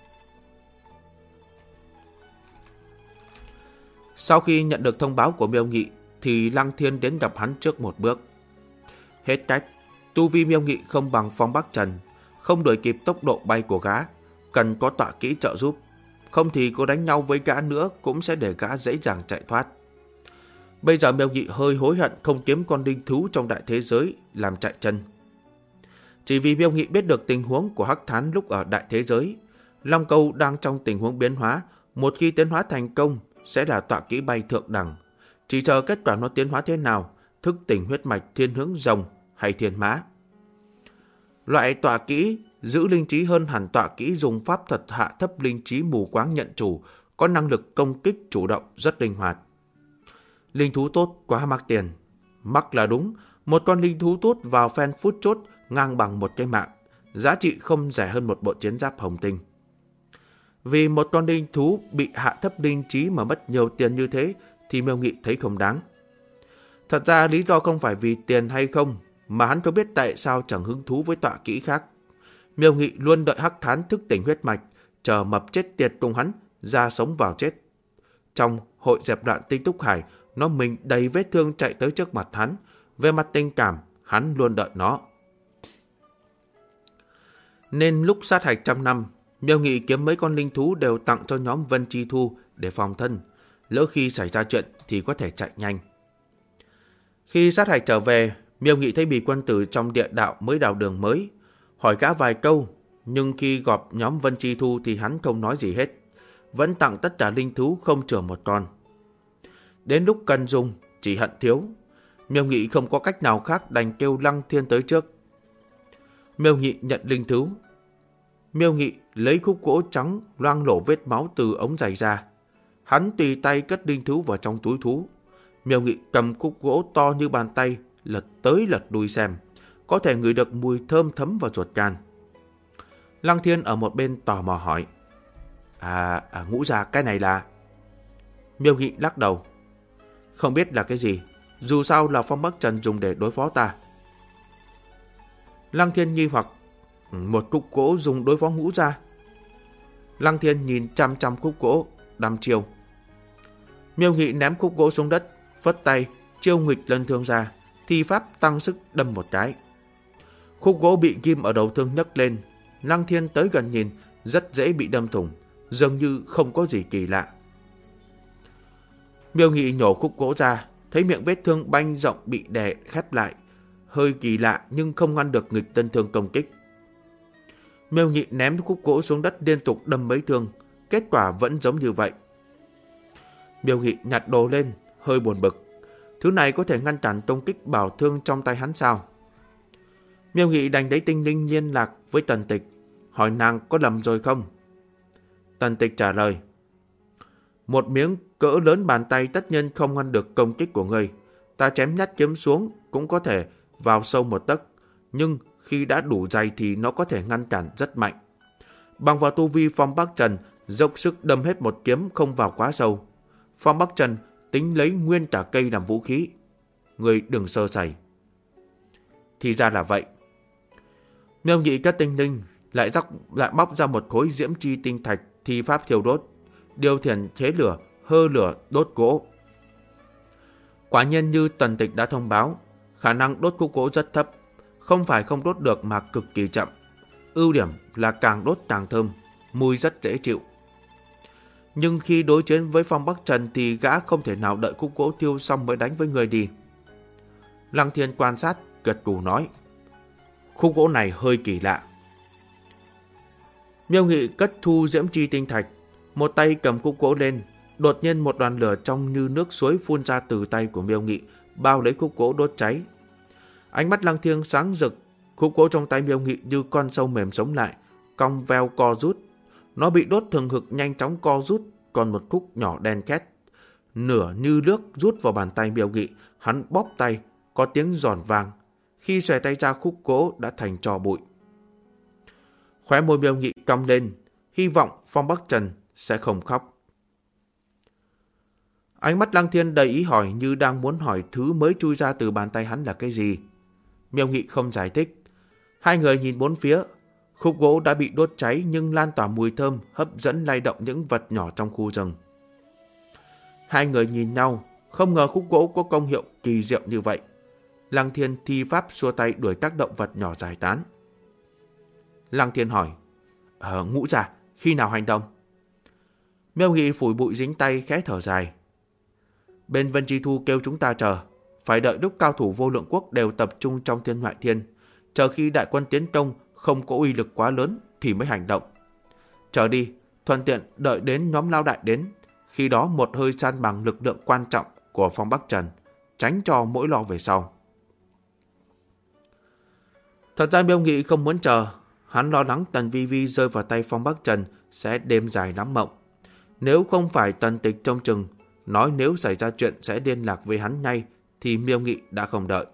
[SPEAKER 1] Sau khi nhận được thông báo của Miêu Nghị thì Lăng Thiên đến gặp hắn trước một bước. Hết cách, tu vi Miêu Nghị không bằng Phong Bắc Trần, không đuổi kịp tốc độ bay của gã, cần có tọa kỹ trợ giúp, không thì có đánh nhau với gã nữa cũng sẽ để gã dễ dàng chạy thoát. Bây giờ Miêu Nghị hơi hối hận không kiếm con linh thú trong đại thế giới làm chạy chân. Chỉ vì Miêu Nghị biết được tình huống của Hắc Thán lúc ở đại thế giới, Long Câu đang trong tình huống biến hóa, một khi tiến hóa thành công sẽ là tọa kỹ bay thượng đẳng. Chỉ chờ kết quả nó tiến hóa thế nào, thức tỉnh huyết mạch thiên hướng rồng hay thiên mã. Loại tọa kỹ giữ linh trí hơn hẳn tọa kỹ dùng pháp thuật hạ thấp linh trí mù quáng nhận chủ, có năng lực công kích chủ động rất linh hoạt. Linh thú tốt quá mắc tiền. Mắc là đúng, một con linh thú tốt vào phen phút chốt ngang bằng một cái mạng, giá trị không rẻ hơn một bộ chiến giáp hồng tinh. Vì một con linh thú bị hạ thấp linh trí mà mất nhiều tiền như thế thì Miêu Nghị thấy không đáng. Thật ra lý do không phải vì tiền hay không, mà hắn có biết tại sao chẳng hứng thú với tọa kỹ khác. Miêu Nghị luôn đợi Hắc Thán thức tỉnh huyết mạch, chờ mập chết tiệt cùng hắn, ra sống vào chết. Trong hội dẹp đoạn Tinh Túc Hải, nó mình đầy vết thương chạy tới trước mặt hắn. Về mặt tình cảm, hắn luôn đợi nó. Nên lúc sát hạch 100 năm, Miêu Nghị kiếm mấy con linh thú đều tặng cho nhóm Vân Chi Thu để phòng thân. Lỡ khi xảy ra chuyện thì có thể chạy nhanh. Khi sát hạch trở về, Miêu Nghị thấy Bì Quân Tử trong địa đạo mới đào đường mới, hỏi gã vài câu, nhưng khi gặp nhóm Vân Chi Thu thì hắn không nói gì hết, vẫn tặng tất cả linh thú không chừa một con. Đến lúc cần dùng, chỉ hận thiếu, Miêu Nghị không có cách nào khác đành kêu Lăng Thiên tới trước. Miêu Nghị nhận linh thú. Miêu Nghị lấy khúc gỗ trắng loang lổ vết máu từ ống giày ra. Hắn tùy tay cất linh thú vào trong túi thú. Miêu Nghị cầm khúc gỗ to như bàn tay, lật tới lật lui xem, có thể ngửi được mùi thơm thấm vào ruột gan. Lăng Thiên ở một bên tò mò hỏi: Ngũ gia, cái này là... Miêu Nghị lắc đầu: Không biết là cái gì, dù sao là Phong Bắc Trần dùng để đối phó ta. Lăng Thiên nghi hoặc: Một khúc gỗ dùng đối phó Ngũ gia? Lăng Thiên nhìn chăm chăm khúc gỗ, đăm chiêu. Miêu Nghị ném khúc gỗ xuống đất, phất tay, chiêu nghịch lân thương ra, thi pháp tăng sức đâm một cái. Khúc gỗ bị ghim ở đầu thương nhấc lên. Lăng Thiên tới gần nhìn, rất dễ bị đâm thủng, dường như không có gì kỳ lạ. Miêu Nghị nhổ khúc gỗ ra, thấy miệng vết thương banh rộng bị đè khép lại, hơi kỳ lạ nhưng không ngăn được nghịch tân thương công kích. Miêu Nghị ném khúc gỗ xuống đất liên tục đâm mấy thương, kết quả vẫn giống như vậy. Miêu Nghị nhặt đồ lên, hơi buồn bực. Thứ này có thể ngăn cản công kích bảo thương trong tay hắn sao? Miêu Nghị đành lấy tinh linh liên lạc với Tần Tịch, hỏi nàng có lầm rồi không. Tần Tịch trả lời: Một miếng cỡ lớn bàn tay tất nhiên không ngăn được công kích của ngươi. Ta chém nhát kiếm xuống cũng có thể vào sâu một tấc, nhưng khi đã đủ dày thì nó có thể ngăn cản rất mạnh. Bằng vào tu vi Phong Bắc Trần, dốc sức đâm hết một kiếm không vào quá sâu. Phong Bắc Trần tính lấy nguyên cả cây làm vũ khí. Ngươi đừng sơ sẩy. Thì ra là vậy. Miêu Nghị cất tinh linh, lại bóc ra một khối diễm chi tinh thạch, thi pháp thiêu đốt, điều khiển thế lửa, hơ lửa đốt gỗ. Quả nhiên như Tần Tịch đã thông báo, khả năng đốt khúc gỗ rất thấp, không phải không đốt được mà cực kỳ chậm. Ưu điểm là càng đốt càng thơm, mùi rất dễ chịu. Nhưng khi đối chiến với Phong Bắc Trần thì gã không thể nào đợi khúc gỗ thiêu xong mới đánh với người đi. Lăng Thiên quan sát, gật gù nói: Khúc gỗ này hơi kỳ lạ. Miêu Nghị cất thu diễm chi tinh thạch, một tay cầm khúc gỗ lên, đột nhiên một đoàn lửa trong như nước suối phun ra từ tay của Miêu Nghị, bao lấy khúc gỗ đốt cháy. Ánh mắt Lăng Thiên sáng rực, khúc gỗ trong tay Miêu Nghị như con sâu mềm sống lại, cong veo co rút. Nó bị đốt thường hực nhanh chóng co rút, còn một khúc nhỏ đen két, nửa như nước rút vào bàn tay Miêu Nghị. Hắn bóp tay, có tiếng giòn vang. Khi xòe tay ra, khúc gỗ đã thành tro bụi. Khóe môi Miêu Nghị cong lên, hy vọng Phong Bắc Trần sẽ không khóc. Ánh mắt Lăng Thiên đầy ý hỏi, như đang muốn hỏi thứ mới chui ra từ bàn tay hắn là cái gì. Miêu Nghị không giải thích. Hai người nhìn bốn phía. Khúc gỗ đã bị đốt cháy nhưng lan tỏa mùi thơm, hấp dẫn lay động những vật nhỏ trong khu rừng. Hai người nhìn nhau, không ngờ khúc gỗ có công hiệu kỳ diệu như vậy. Lăng Thiên thi pháp xua tay đuổi các động vật nhỏ giải tán. Lăng Thiên hỏi: Ngũ gia, khi nào hành động? Miêu Nghị phủi bụi dính tay, khẽ thở dài. Bên Vân Chi Thu kêu chúng ta chờ, phải đợi lúc cao thủ Vô Lượng Quốc đều tập trung trong Thiên Ngoại Thiên, chờ khi đại quân tiến công không có uy lực quá lớn thì mới hành động. Chờ đi, thuận tiện đợi đến nhóm Lao Đại đến, khi đó một hơi san bằng lực lượng quan trọng của Phong Bắc Trần, tránh cho mỗi lo về sau. Thật ra Miêu Nghị không muốn chờ, hắn lo lắng Tần Vi Vi rơi vào tay Phong Bắc Trần sẽ đêm dài lắm mộng. Nếu không phải Tần Tịch trông chừng, nói nếu xảy ra chuyện sẽ liên lạc với hắn ngay, thì Miêu Nghị đã không đợi.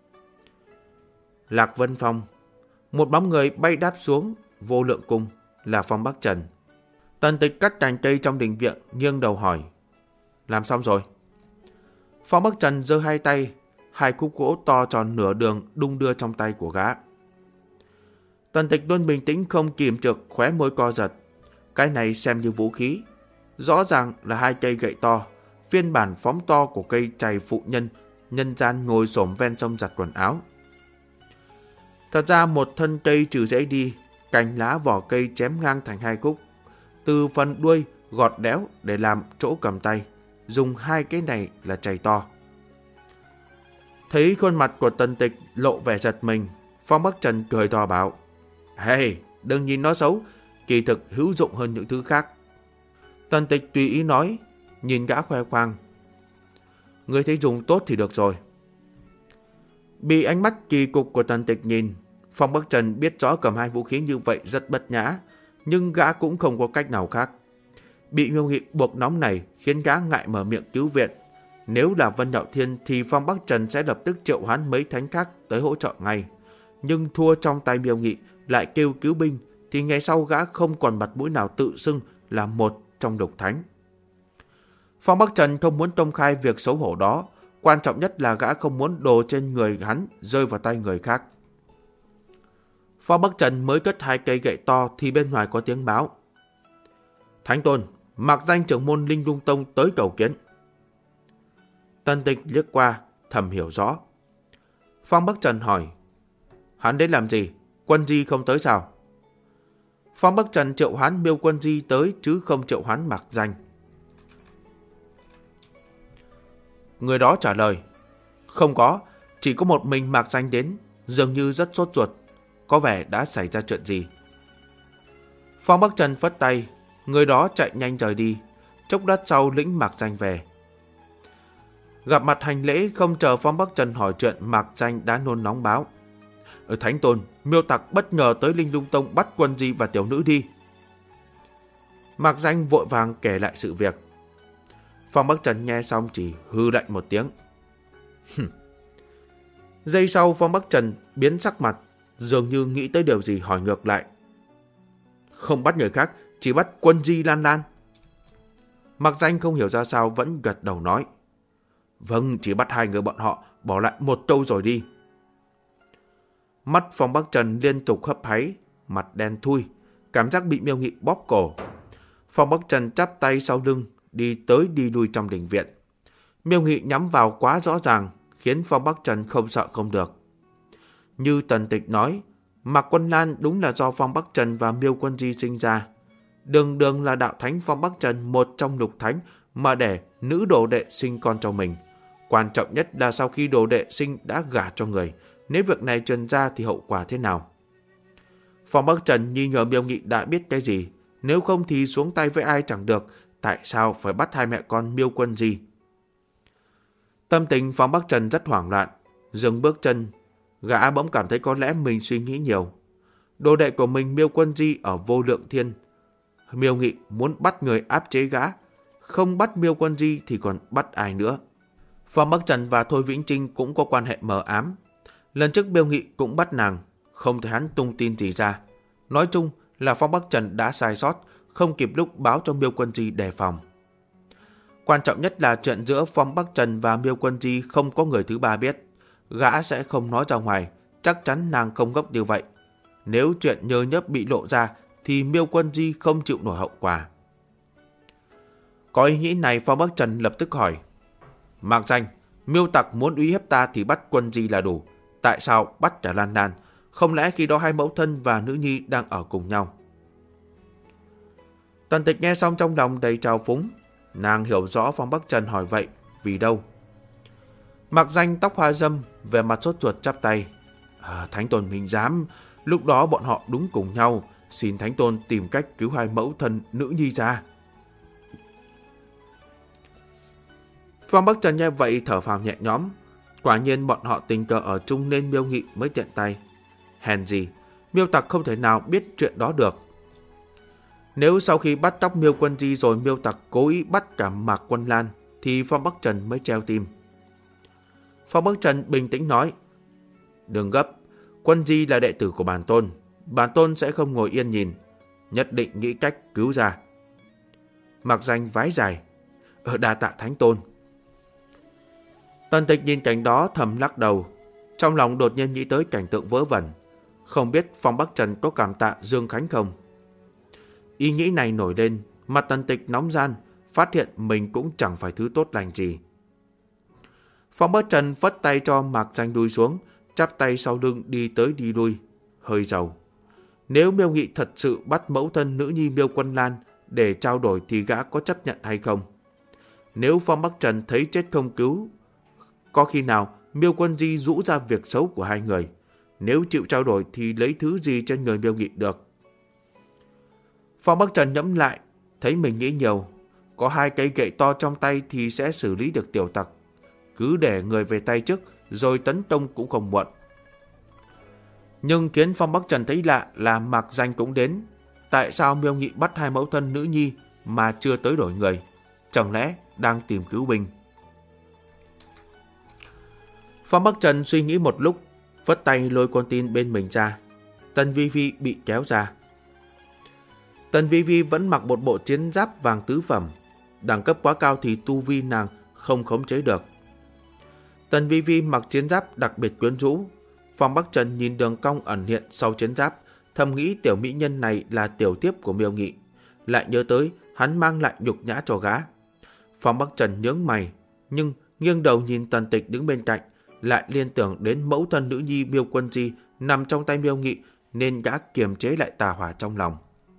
[SPEAKER 1] Lạc Vân Phong, một bóng người bay đáp xuống Vô Lượng Cung, là Phong Bắc Trần. Tần Tịch cắt cành cây trong đình viện, nghiêng đầu hỏi: Làm xong rồi? Phong Bắc Trần giơ hai tay, hai khúc gỗ to tròn nửa đường đung đưa trong tay của gã. Tần Tịch luôn bình tĩnh không kìm trực, khóe môi co giật. Cái này xem như vũ khí, rõ ràng là hai cây gậy to, phiên bản phóng to của cây chày phụ nhân nhân gian ngồi xổm ven sông giặt quần áo. Thật ra một thân cây trừ rễ đi, cành lá vỏ cây chém ngang thành hai khúc, từ phần đuôi gọt đẽo để làm chỗ cầm tay, dùng hai cái này là chày to. Thấy khuôn mặt của Tần Tịch lộ vẻ giật mình, Phong Bắc Trần cười to bảo: Hey, đừng nhìn nó xấu, kỳ thực hữu dụng hơn những thứ khác. Tần Tịch tùy ý nói, nhìn gã khoe khoang: Ngươi thấy dùng tốt thì được rồi. Bị ánh mắt kỳ cục của Tần Tịch nhìn, Phong Bắc Trần biết rõ cầm hai vũ khí như vậy rất bất nhã, nhưng gã cũng không có cách nào khác. Bị Miêu Nghị buộc nóng này khiến gã ngại mở miệng cứu viện. Nếu là Vân Nhạo Thiên thì Phong Bắc Trần sẽ lập tức triệu hoán mấy thánh khác tới hỗ trợ ngay. Nhưng thua trong tay Miêu Nghị lại kêu cứu binh thì ngày sau gã không còn mặt mũi nào tự xưng là một trong lục thánh. Phong Bắc Trần không muốn công khai việc xấu hổ đó, quan trọng nhất là gã không muốn đồ trên người hắn rơi vào tay người khác. Phong Bắc Trần mới cất hai cây gậy to thì bên ngoài có tiếng báo: Thánh Tôn, Mạc Danh trưởng môn Linh Lung Tông tới cầu kiến. Tần Tịch liếc qua, thầm hiểu rõ. Phong Bắc Trần hỏi: Hắn đến làm gì? Quân Di không tới sao? Phong Bắc Trần triệu hoán Miêu Quân Di tới chứ không triệu hoán Mạc Danh. Người đó trả lời: Không có, chỉ có một mình Mạc Danh đến, dường như rất sốt ruột, có vẻ đã xảy ra chuyện gì. Phong Bắc Trần phất tay, người đó chạy nhanh rời đi, chốc lát sau lĩnh Mạc Danh về. Gặp mặt hành lễ, không chờ Phong Bắc Trần hỏi chuyện, Mạc Danh đã nôn nóng báo: Thánh Tôn, Miêu tặc bất ngờ tới Linh Lung Tông bắt Quân Di và tiểu nữ đi. Mạc Danh vội vàng kể lại sự việc. Phong Bắc Trần nghe xong chỉ hư lạnh một tiếng. Giây sau Phong Bắc Trần biến sắc mặt, dường như nghĩ tới điều gì hỏi ngược lại: Không bắt người khác, chỉ bắt Quân Di Lan Lan. Mạc Danh không hiểu ra sao vẫn gật đầu nói: Vâng, chỉ bắt hai người bọn họ, bỏ lại một câu rồi đi. Mắt Phong Bắc Trần liên tục hấp háy, mặt đen thui, cảm giác bị Miêu Nghị bóp cổ. Phong Bắc Trần chắp tay sau lưng, đi tới đi lui trong đình viện. Miêu Nghị nhắm vào quá rõ ràng, khiến Phong Bắc Trần không sợ không được. Như Tần Tịch nói, Mạc Quân Lan đúng là do Phong Bắc Trần và Miêu Quân Di sinh ra. Đường đường là đạo thánh Phong Bắc Trần, một trong lục thánh, mà để nữ đồ đệ sinh con cho mình. Quan trọng nhất là sau khi đồ đệ sinh đã gả cho người, nếu việc này truyền ra thì hậu quả thế nào? Phong Bắc Trần nghi ngờ Miêu Nghị đã biết cái gì, nếu không thì xuống tay với ai chẳng được, tại sao phải bắt hai mẹ con Miêu Quân Di? Tâm tình Phong Bắc Trần rất hoảng loạn, dừng bước chân, gã bỗng cảm thấy có lẽ mình suy nghĩ nhiều. Đồ đệ của mình Miêu Quân Di ở Vô Lượng Thiên, Miêu Nghị muốn bắt người áp chế gã, không bắt Miêu Quân Di thì còn bắt ai nữa? Phong Bắc Trần và Thôi Vĩnh Trinh cũng có quan hệ mờ ám. Lần trước Miêu Nghị cũng bắt nàng, không thể hắn tung tin gì ra. Nói chung là Phong Bắc Trần đã sai sót, không kịp lúc báo cho Miêu Quân Di đề phòng. Quan trọng nhất là chuyện giữa Phong Bắc Trần và Miêu Quân Di không có người thứ ba biết. Gã sẽ không nói ra ngoài, chắc chắn nàng không ngốc như vậy. Nếu chuyện nhơ nhớp bị lộ ra thì Miêu Quân Di không chịu nổi hậu quả. Có ý nghĩ này, Phong Bắc Trần lập tức hỏi: Mạc Danh, Miêu tặc muốn uy hiếp ta thì bắt Quân Di là đủ, tại sao bắt cả Lan Lan? Không lẽ khi đó hai mẫu thân và nữ nhi đang ở cùng nhau? Tần Tịch nghe xong trong lòng đầy trào phúng. Nàng hiểu rõ Phong Bắc Trần hỏi vậy vì đâu. Mạc Danh tóc hoa râm, về mặt sốt ruột chắp tay: Thánh Tôn mình dám, lúc đó bọn họ đúng cùng nhau, xin Thánh Tôn tìm cách cứu hai mẫu thân nữ nhi ra. Phong Bắc Trần nghe vậy thở phào nhẹ nhõm. Quả nhiên bọn họ tình cờ ở chung nên Miêu Nghị mới tiện tay. Hèn gì, Miêu tặc không thể nào biết chuyện đó được. Nếu sau khi bắt cóc Miêu Quân Di rồi Miêu tặc cố ý bắt cả Mạc Quân Lan thì Phong Bắc Trần mới treo tim. Phong Bắc Trần bình tĩnh nói: Đừng gấp, Quân Di là đệ tử của bản tôn sẽ không ngồi yên nhìn, nhất định nghĩ cách cứu ra. Mạc Danh vái dài: Đa tạ Thánh Tôn. Tần Tịch nhìn cảnh đó thầm lắc đầu, trong lòng đột nhiên nghĩ tới cảnh tượng vớ vẩn. Không biết Phong Bắc Trần có cảm tạ Dương Khánh không? Ý nghĩ này nổi lên, mặt Tần Tịch nóng gian, phát hiện mình cũng chẳng phải thứ tốt lành gì. Phong Bắc Trần phất tay cho Mạc Danh đuôi xuống, chắp tay sau lưng đi tới đi lui, hơi giàu. Nếu Miêu Nghị thật sự bắt mẫu thân nữ nhi Miêu Quân Lan để trao đổi thì gã có chấp nhận hay không? Nếu Phong Bắc Trần thấy chết không cứu, có khi nào Miêu Quân Di rũ ra việc xấu của hai người. Nếu chịu trao đổi thì lấy thứ gì trên người Miêu Nghị được? Phong Bắc Trần nhẫm lại, thấy mình nghĩ nhiều. Có 2 cây gậy to trong tay thì sẽ xử lý được tiểu tặc. Cứ để người về tay trước rồi tấn công cũng không muộn. Nhưng khiến Phong Bắc Trần thấy lạ là Mạc Danh cũng đến. Tại sao Miêu Nghị bắt 2 mẫu thân nữ nhi mà chưa tới đổi người? Chẳng lẽ đang tìm cứu binh? Phong Bắc Trần suy nghĩ một lúc, vất tay lôi con tin bên mình ra. Tần Vi Vi bị kéo ra. Tần Vi Vi vẫn mặc một bộ chiến giáp vàng tứ phẩm. Đẳng cấp quá cao thì tu vi nàng không khống chế được. Tần Vi Vi mặc chiến giáp đặc biệt quyến rũ. Phong Bắc Trần nhìn đường cong ẩn hiện sau chiến giáp, thầm nghĩ tiểu mỹ nhân này là tiểu tiếp của Miêu Nghị. Lại nhớ tới hắn mang lại nhục nhã cho gã. Phong Bắc Trần nhướng mày, nhưng nghiêng đầu nhìn Tần Tịch đứng bên cạnh, lại liên tưởng đến mẫu thân nữ nhi Miêu Quân Di nằm trong tay Miêu Nghị, nên gã kiềm chế lại tà hỏa trong lòng.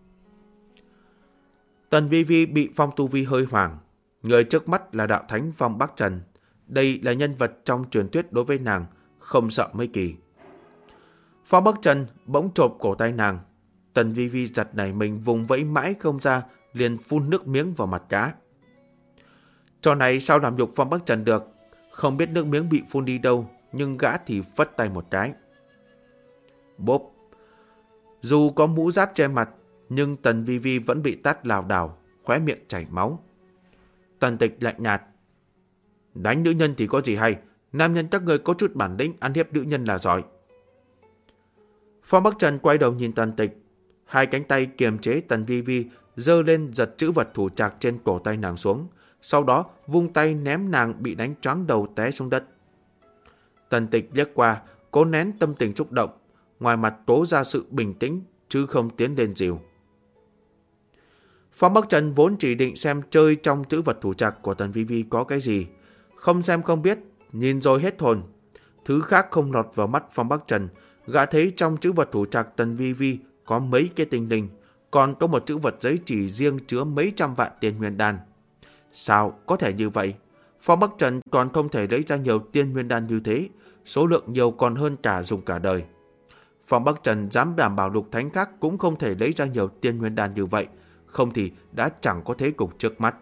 [SPEAKER 1] Tần Vi Vi bị phong tu vi hơi hoảng. Người trước mắt là đạo thánh Phong Bắc Trần. Đây là nhân vật trong truyền thuyết đối với nàng, không sợ mấy kỳ. Phong Bắc Trần bỗng chộp cổ tay nàng. Tần Vi Vi giật nảy mình vùng vẫy mãi không ra, liền phun nước miếng vào mặt gã. Trò này sao làm nhục Phong Bắc Trần được? Không biết nước miếng bị phun đi đâu, nhưng gã thì phất tay một cái. Bốp! Dù có mũ giáp che mặt, nhưng Tần Vi Vi vẫn bị tát lảo đảo, khóe miệng chảy máu. Tần Tịch lạnh nhạt. Đánh nữ nhân thì có gì hay, nam nhân các người có chút bản lĩnh ăn hiếp nữ nhân là giỏi. Phong Bắc Trần quay đầu nhìn Tần Tịch, 2 cánh tay kiềm chế Tần Vi Vi, giơ lên giật chữ vật thủ trạc trên cổ tay nàng xuống, sau đó vung tay ném nàng bị đánh choáng đầu té xuống đất. Tần Tịch liếc qua, cố nén tâm tình xúc động, ngoài mặt cố ra sự bình tĩnh chứ không tiến lên dìu. Phong Bắc Trần vốn chỉ định xem chơi trong chữ vật thủ trạc của Tần Vi Vi có cái gì, không xem không biết, nhìn rồi hết hồn. Thứ khác không lọt vào mắt Phong Bắc Trần, gã thấy trong chữ vật thủ trạc Tần Vi Vi có mấy cái tinh linh, còn có một chữ vật giấy chỉ riêng chứa mấy trăm vạn tiên nguyên đan. Sao có thể như vậy? Phong Bắc Trần còn không thể lấy ra nhiều tiên nguyên đan như thế, số lượng nhiều còn hơn cả dùng cả đời. Phong Bắc Trần dám đảm bảo lục thánh khác cũng không thể lấy ra nhiều tiên nguyên đan như vậy, không thì đã chẳng có thế cục trước mắt.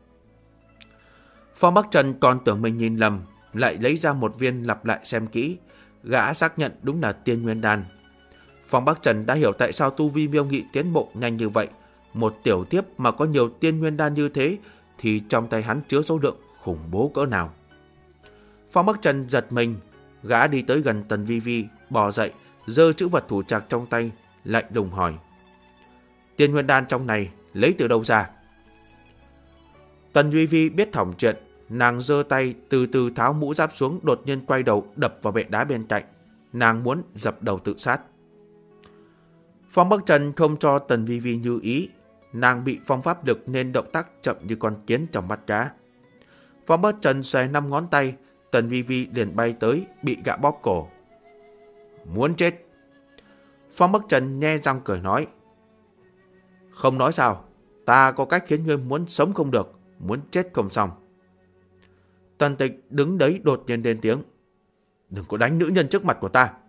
[SPEAKER 1] Phong Bắc Trần còn tưởng mình nhìn lầm, lại lấy ra một viên lặp lại xem kỹ. Gã xác nhận đúng là tiên nguyên đan. Phong Bắc Trần đã hiểu tại sao tu vi Miêu Nghị tiến bộ nhanh như vậy. Một tiểu thiếp mà có nhiều tiên nguyên đan như thế thì trong tay hắn chứa số lượng khủng bố cỡ nào. Phong Bắc Trần giật mình, gã đi tới gần Tần Vi Vi, bò dậy, giơ chữ vật thủ trạc trong tay, lạnh lùng hỏi. Tiên nguyên đan trong này lấy từ đâu ra? Tần Vi Vi biết hỏng chuyện, nàng giơ tay từ từ tháo mũ giáp xuống, đột nhiên quay đầu đập vào bệ đá bên cạnh. Nàng muốn dập đầu tự sát. Phong Bắc Trần không cho Tần Vi Vi như ý. Nàng bị phong pháp lực nên động tác chậm như con kiến trong mắt cá. Phong Bắc Trần xòe 5 ngón tay, Tần Vi Vi liền bay tới, bị gã bóp cổ. Muốn chết. Phong Bắc Trần nhe răng cười nói. Không nói sao, ta có cách khiến ngươi muốn sống không được, muốn chết không xong. Tần Tịch đứng đấy đột nhiên lên tiếng. Đừng có đánh nữ nhân trước mặt của ta.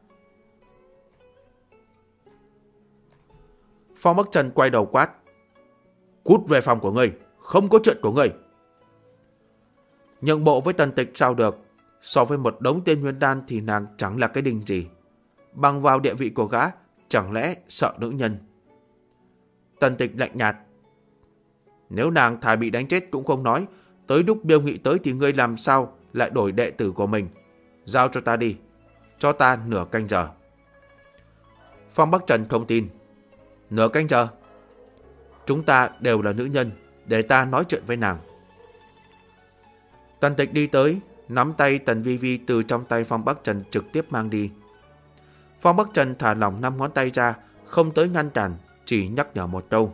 [SPEAKER 1] Phong Bắc Trần quay đầu quát. Cút về phòng của ngươi, không có chuyện của ngươi. Nhượng bộ với Tần Tịch sao được, so với một đống tiên nguyên đan thì nàng chẳng là cái đinh gì. Bằng vào địa vị của gã, chẳng lẽ sợ nữ nhân? Tần Tịch lạnh nhạt. Nếu nàng thà bị đánh chết cũng không nói, tới lúc Miêu Nghị tới thì ngươi làm sao lại đổi đệ tử của mình? Giao cho ta đi, cho ta nửa canh giờ. Phong Bắc Trần không tin. Nửa canh giờ? Chúng ta đều là nữ nhân, để ta nói chuyện với nàng. Tần Tịch đi tới, nắm tay Tần Vi Vi từ trong tay Phong Bắc Trần trực tiếp mang đi. Phong Bắc Trần thả lỏng 5 ngón tay ra, không tới ngăn cản, chỉ nhắc nhở một câu.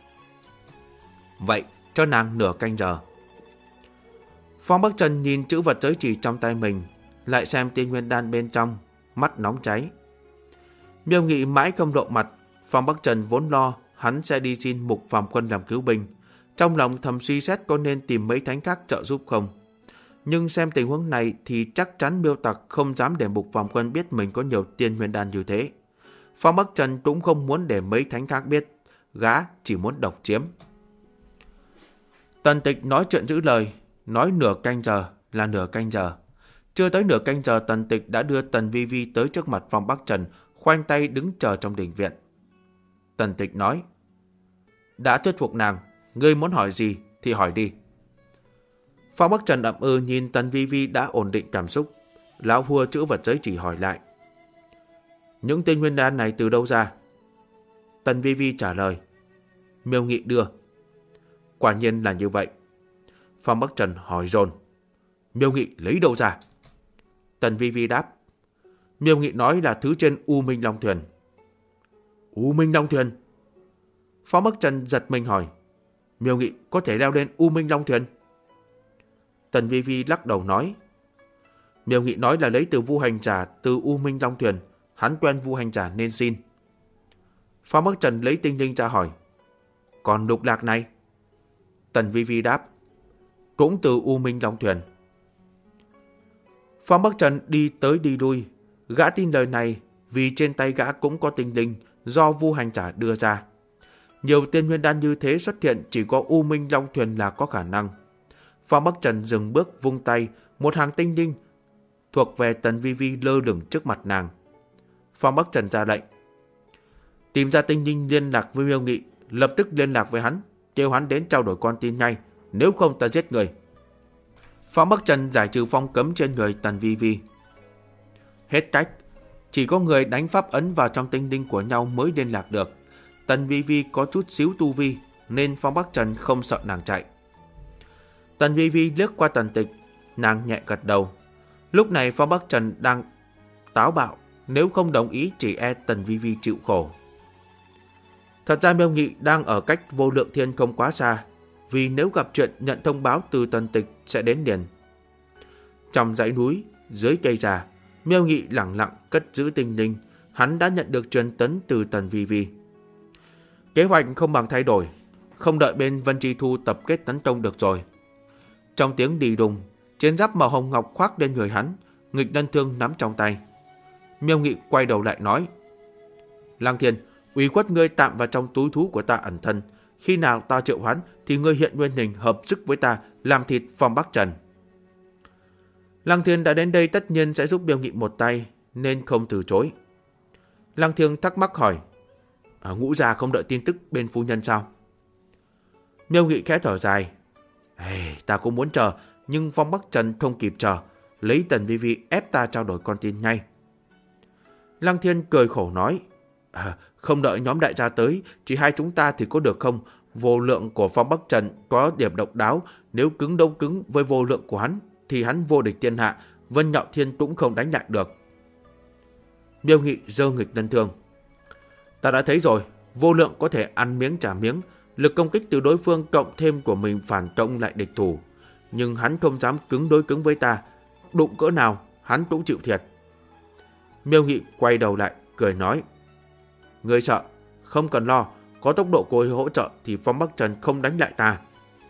[SPEAKER 1] Vậy, cho nàng nửa canh giờ. Phong Bắc Trần nhìn chữ vật giới chỉ trong tay mình, lại xem tiên nguyên đan bên trong, mắt nóng cháy. Miêu Nghị mãi không lộ mặt, Phong Bắc Trần vốn lo hắn sẽ đi xin Mục Phàm Quân làm cứu binh, trong lòng thầm suy xét có nên tìm mấy thánh khác trợ giúp không. Nhưng xem tình huống này thì chắc chắn Miêu Tặc không dám để Mục Vòng Quân biết mình có nhiều tiên nguyên đan như thế. Phong Bắc Trần cũng không muốn để mấy thánh khác biết, gã chỉ muốn độc chiếm. Tần Tịch nói chuyện giữ lời, nói nửa canh giờ là nửa canh giờ. Chưa tới nửa canh giờ, Tần Tịch đã đưa Tần Vi Vi tới trước mặt Phong Bắc Trần, khoanh tay đứng chờ trong đình viện. Tần Tịch nói, đã thuyết phục nàng, ngươi muốn hỏi gì thì hỏi đi. Phong Bắc Trần ậm ừ nhìn Tần Vi Vi đã ổn định cảm xúc. Lão hùa chữ vật giới chỉ hỏi lại, những tên nguyên đan này từ đâu ra? Tần Vi Vi trả lời, Miêu Nghị đưa. Quả nhiên là như vậy. Phong Bắc Trần hỏi dồn, Miêu Nghị lấy đâu ra? Tần Vi Vi đáp, Miêu Nghị nói là thứ trên U Minh Long Thuyền. U Minh Long Thuyền? Phong Bắc Trần giật mình hỏi, Miêu Nghị có thể leo lên U Minh Long Thuyền? Tần Vi Vi lắc đầu nói, Miêu Nghị nói là lấy từ Vu Hành Giả từ U Minh Long Thuyền, hắn quen Vu Hành Giả nên xin. Phong Bắc Trần lấy tinh linh ra hỏi, còn lục lạc này? Tần Vi Vi đáp, cũng từ U Minh Long Thuyền. Phong Bắc Trần đi tới đi lui, gã tin lời này vì trên tay gã cũng có tinh linh do Vu Hành Giả đưa ra. Nhiều tiên nguyên đan như thế xuất hiện chỉ có U Minh Long Thuyền là có khả năng. Phong Bắc Trần dừng bước vung tay, một hàng tinh linh thuộc về Tần Vi Vi lơ lửng trước mặt nàng. Phong Bắc Trần ra lệnh, tìm ra tinh linh liên lạc với Miêu Nghị, lập tức liên lạc với hắn, kêu hắn đến trao đổi con tin ngay, nếu không ta giết người. Phong Bắc Trần giải trừ phong cấm trên người Tần Vi Vi. Hết cách, chỉ có người đánh pháp ấn vào trong tinh linh của nhau mới liên lạc được. Tần Vi Vi có chút xíu tu vi nên Phong Bắc Trần không sợ nàng chạy. Tần Vi Vi liếc qua Tần Tịch, nàng nhẹ gật đầu. Lúc này Phong Bắc Trần đang táo bạo, nếu không đồng ý chỉ e Tần Vi Vi chịu khổ. Thật ra Miêu Nghị đang ở cách Vô Lượng Thiên không quá xa, vì nếu gặp chuyện nhận thông báo từ Tần Tịch sẽ đến liền. Trong dãy núi, dưới cây già, Miêu Nghị lẳng lặng cất giữ tinh linh, hắn đã nhận được truyền tấn từ Tần Vi Vi. Kế hoạch không bằng thay đổi, không đợi bên Vân Chi Thu tập kết tấn công được rồi. Trong tiếng đì đùng, chiến giáp màu hồng ngọc khoác lên người hắn, nghịch lân thương nắm trong tay. Miêu Nghị quay đầu lại nói, Lăng Thiên, ủy khuất ngươi tạm vào trong túi thú của ta ẩn thân. Khi nào ta triệu hoán thì ngươi hiện nguyên hình hợp sức với ta làm thịt Phong Bắc Trần. Lăng Thiên đã đến đây tất nhiên sẽ giúp Miêu Nghị một tay, nên không từ chối. Lăng Thiên thắc mắc hỏi, Ngũ gia không đợi tin tức bên phu nhân sao? Miêu Nghị khẽ thở dài, ta cũng muốn chờ, nhưng Phong Bắc Trần không kịp chờ, lấy Tần Vi Vi ép ta trao đổi con tin ngay. Lăng Thiên cười khổ nói, không đợi nhóm đại gia tới, chỉ hai chúng ta thì có được không? Vô lượng của Phong Bắc Trần có điểm độc đáo, nếu cứng đấu cứng với vô lượng của hắn thì hắn vô địch thiên hạ, Vân Nhạo Thiên cũng không đánh lại được. Miêu Nghị giơ nghịch lân thương, ta đã thấy rồi, vô lượng có thể ăn miếng trả miếng, lực công kích từ đối phương cộng thêm của mình phản công lại địch thủ, nhưng hắn không dám cứng đối cứng với ta, đụng cỡ nào hắn cũng chịu thiệt. Miêu Nghị quay đầu lại cười nói, ngươi sợ, không cần lo, có tốc độ của hỗ trợ thì Phong Bắc Trần không đánh lại ta.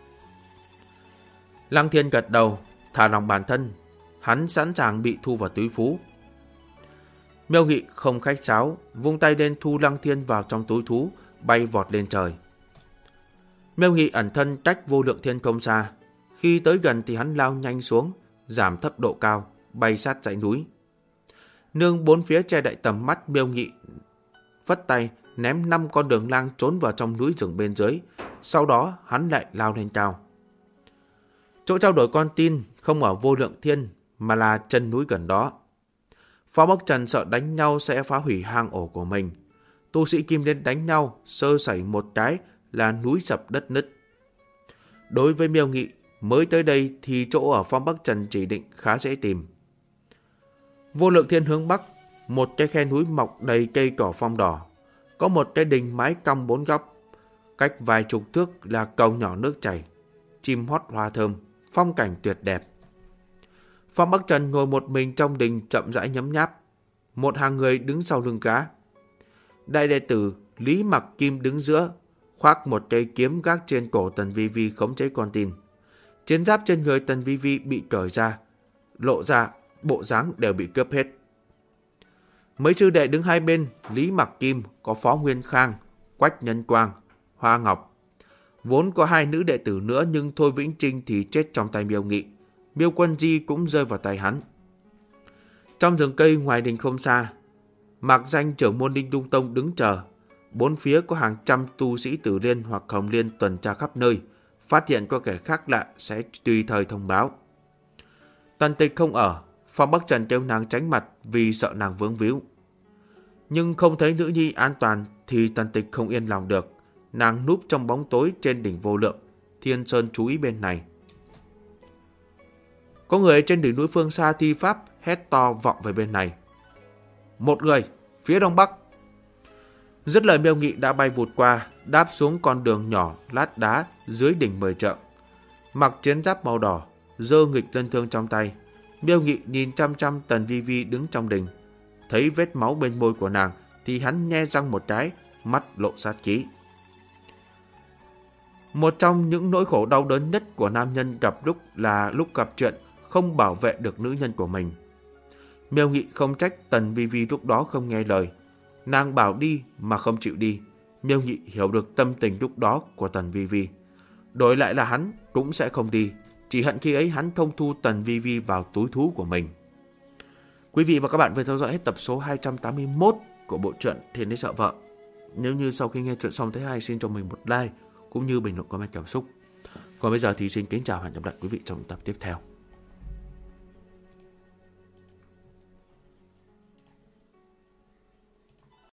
[SPEAKER 1] Lăng Thiên gật đầu, thả lòng bản thân, hắn sẵn sàng bị thu vào túi phú. Miêu Nghị không khách sáo, vung tay lên thu Lăng Thiên vào trong túi thú, bay vọt lên trời. Miêu Nghị ẩn thân cách Vô Lượng Thiên không xa, khi tới gần thì hắn lao nhanh xuống, giảm thấp độ cao, bay sát dãy núi. Nương bốn phía che đậy tầm mắt, Miêu Nghị phất tay ném 5 con đường lang trốn vào trong núi rừng bên dưới, sau đó hắn lại lao lên cao. Chỗ trao đổi con tin không ở Vô Lượng Thiên mà là chân núi gần đó. Phong Bắc Trần sợ đánh nhau sẽ phá hủy hang ổ của mình. Tu sĩ Kim Liên đánh nhau, sơ sẩy một cái là núi sập đất nứt. Đối với Miêu Nghị, mới tới đây thì chỗ ở Phong Bắc Trần chỉ định khá dễ tìm. Vô Lượng Thiên hướng bắc, một cái khe núi mọc đầy cây cỏ phong đỏ, có một cái đình mái cong 4 góc, cách vài chục thước là cầu nhỏ nước chảy, chim hót hoa thơm, phong cảnh tuyệt đẹp. Phong Bắc Trần ngồi một mình trong đình chậm rãi nhấm nháp, một hàng người đứng sau lưng gã. Đại đệ tử Lý Mặc Kim đứng giữa, khoác một cây kiếm gác trên cổ Tần Vi Vi khống chế con tin. Chiến giáp trên người Tần Vi Vi bị cởi ra, lộ ra bộ dáng đều bị cướp hết. Mấy sư đệ đứng hai bên, Lý Mặc Kim, có Phó Nguyên Khang, Quách Nhân Quang, Hoa Ngọc. Vốn có hai nữ đệ tử nữa nhưng Thôi Vĩnh Trinh thì chết trong tay Miêu Nghị. Miêu Quân Di cũng rơi vào tay hắn. Trong rừng cây ngoài đình không xa, Mạc Danh trưởng môn Ninh Tung Tông đứng chờ. Bốn phía có hàng trăm tu sĩ Tử Liên hoặc Hồng Liên tuần tra khắp nơi. Phát hiện có kẻ khác lạ sẽ tùy thời thông báo. Tần Tịch không ở, Phong Bắc Trần kêu nàng tránh mặt vì sợ nàng vướng víu. Nhưng không thấy nữ nhi an toàn thì Tần Tịch không yên lòng được. Nàng núp trong bóng tối trên đỉnh Vô Lượng. Thiên Sơn chú ý bên này. Có người trên đỉnh núi phương xa thi pháp hét to vọng về bên này. Một người, phía đông bắc. Dứt lời Miêu Nghị đã bay vụt qua, đáp xuống con đường nhỏ lát đá dưới đỉnh 10 trượng. Mặc chiến giáp màu đỏ, giơ nghịch lân thương trong tay. Miêu Nghị nhìn chăm chăm Tần Vi Vi đứng trong đình. Thấy vết máu bên môi của nàng thì hắn nhe răng một cái, mắt lộ sát khí. Một trong những nỗi khổ đau đớn nhất của nam nhân gặp lúc gặp chuyện không bảo vệ được nữ nhân của mình. Miêu Nghị không trách Tần Vi Vi lúc đó không nghe lời. Nàng bảo đi mà không chịu đi. Miêu Nghị hiểu được tâm tình lúc đó của Tần Vi Vi. Đổi lại là hắn cũng sẽ không đi. Chỉ hận khi ấy hắn không thu Tần Vi Vi vào túi thú của mình. Quý vị và các bạn vừa theo dõi hết tập số 281 của bộ truyện Thiên Đế Sợ Vợ. Nếu như sau khi nghe chuyện xong thấy hay, xin cho mình một like cũng như bình luận comment cảm xúc. Còn bây giờ thì xin kính chào và hẹn gặp lại quý vị trong tập tiếp theo.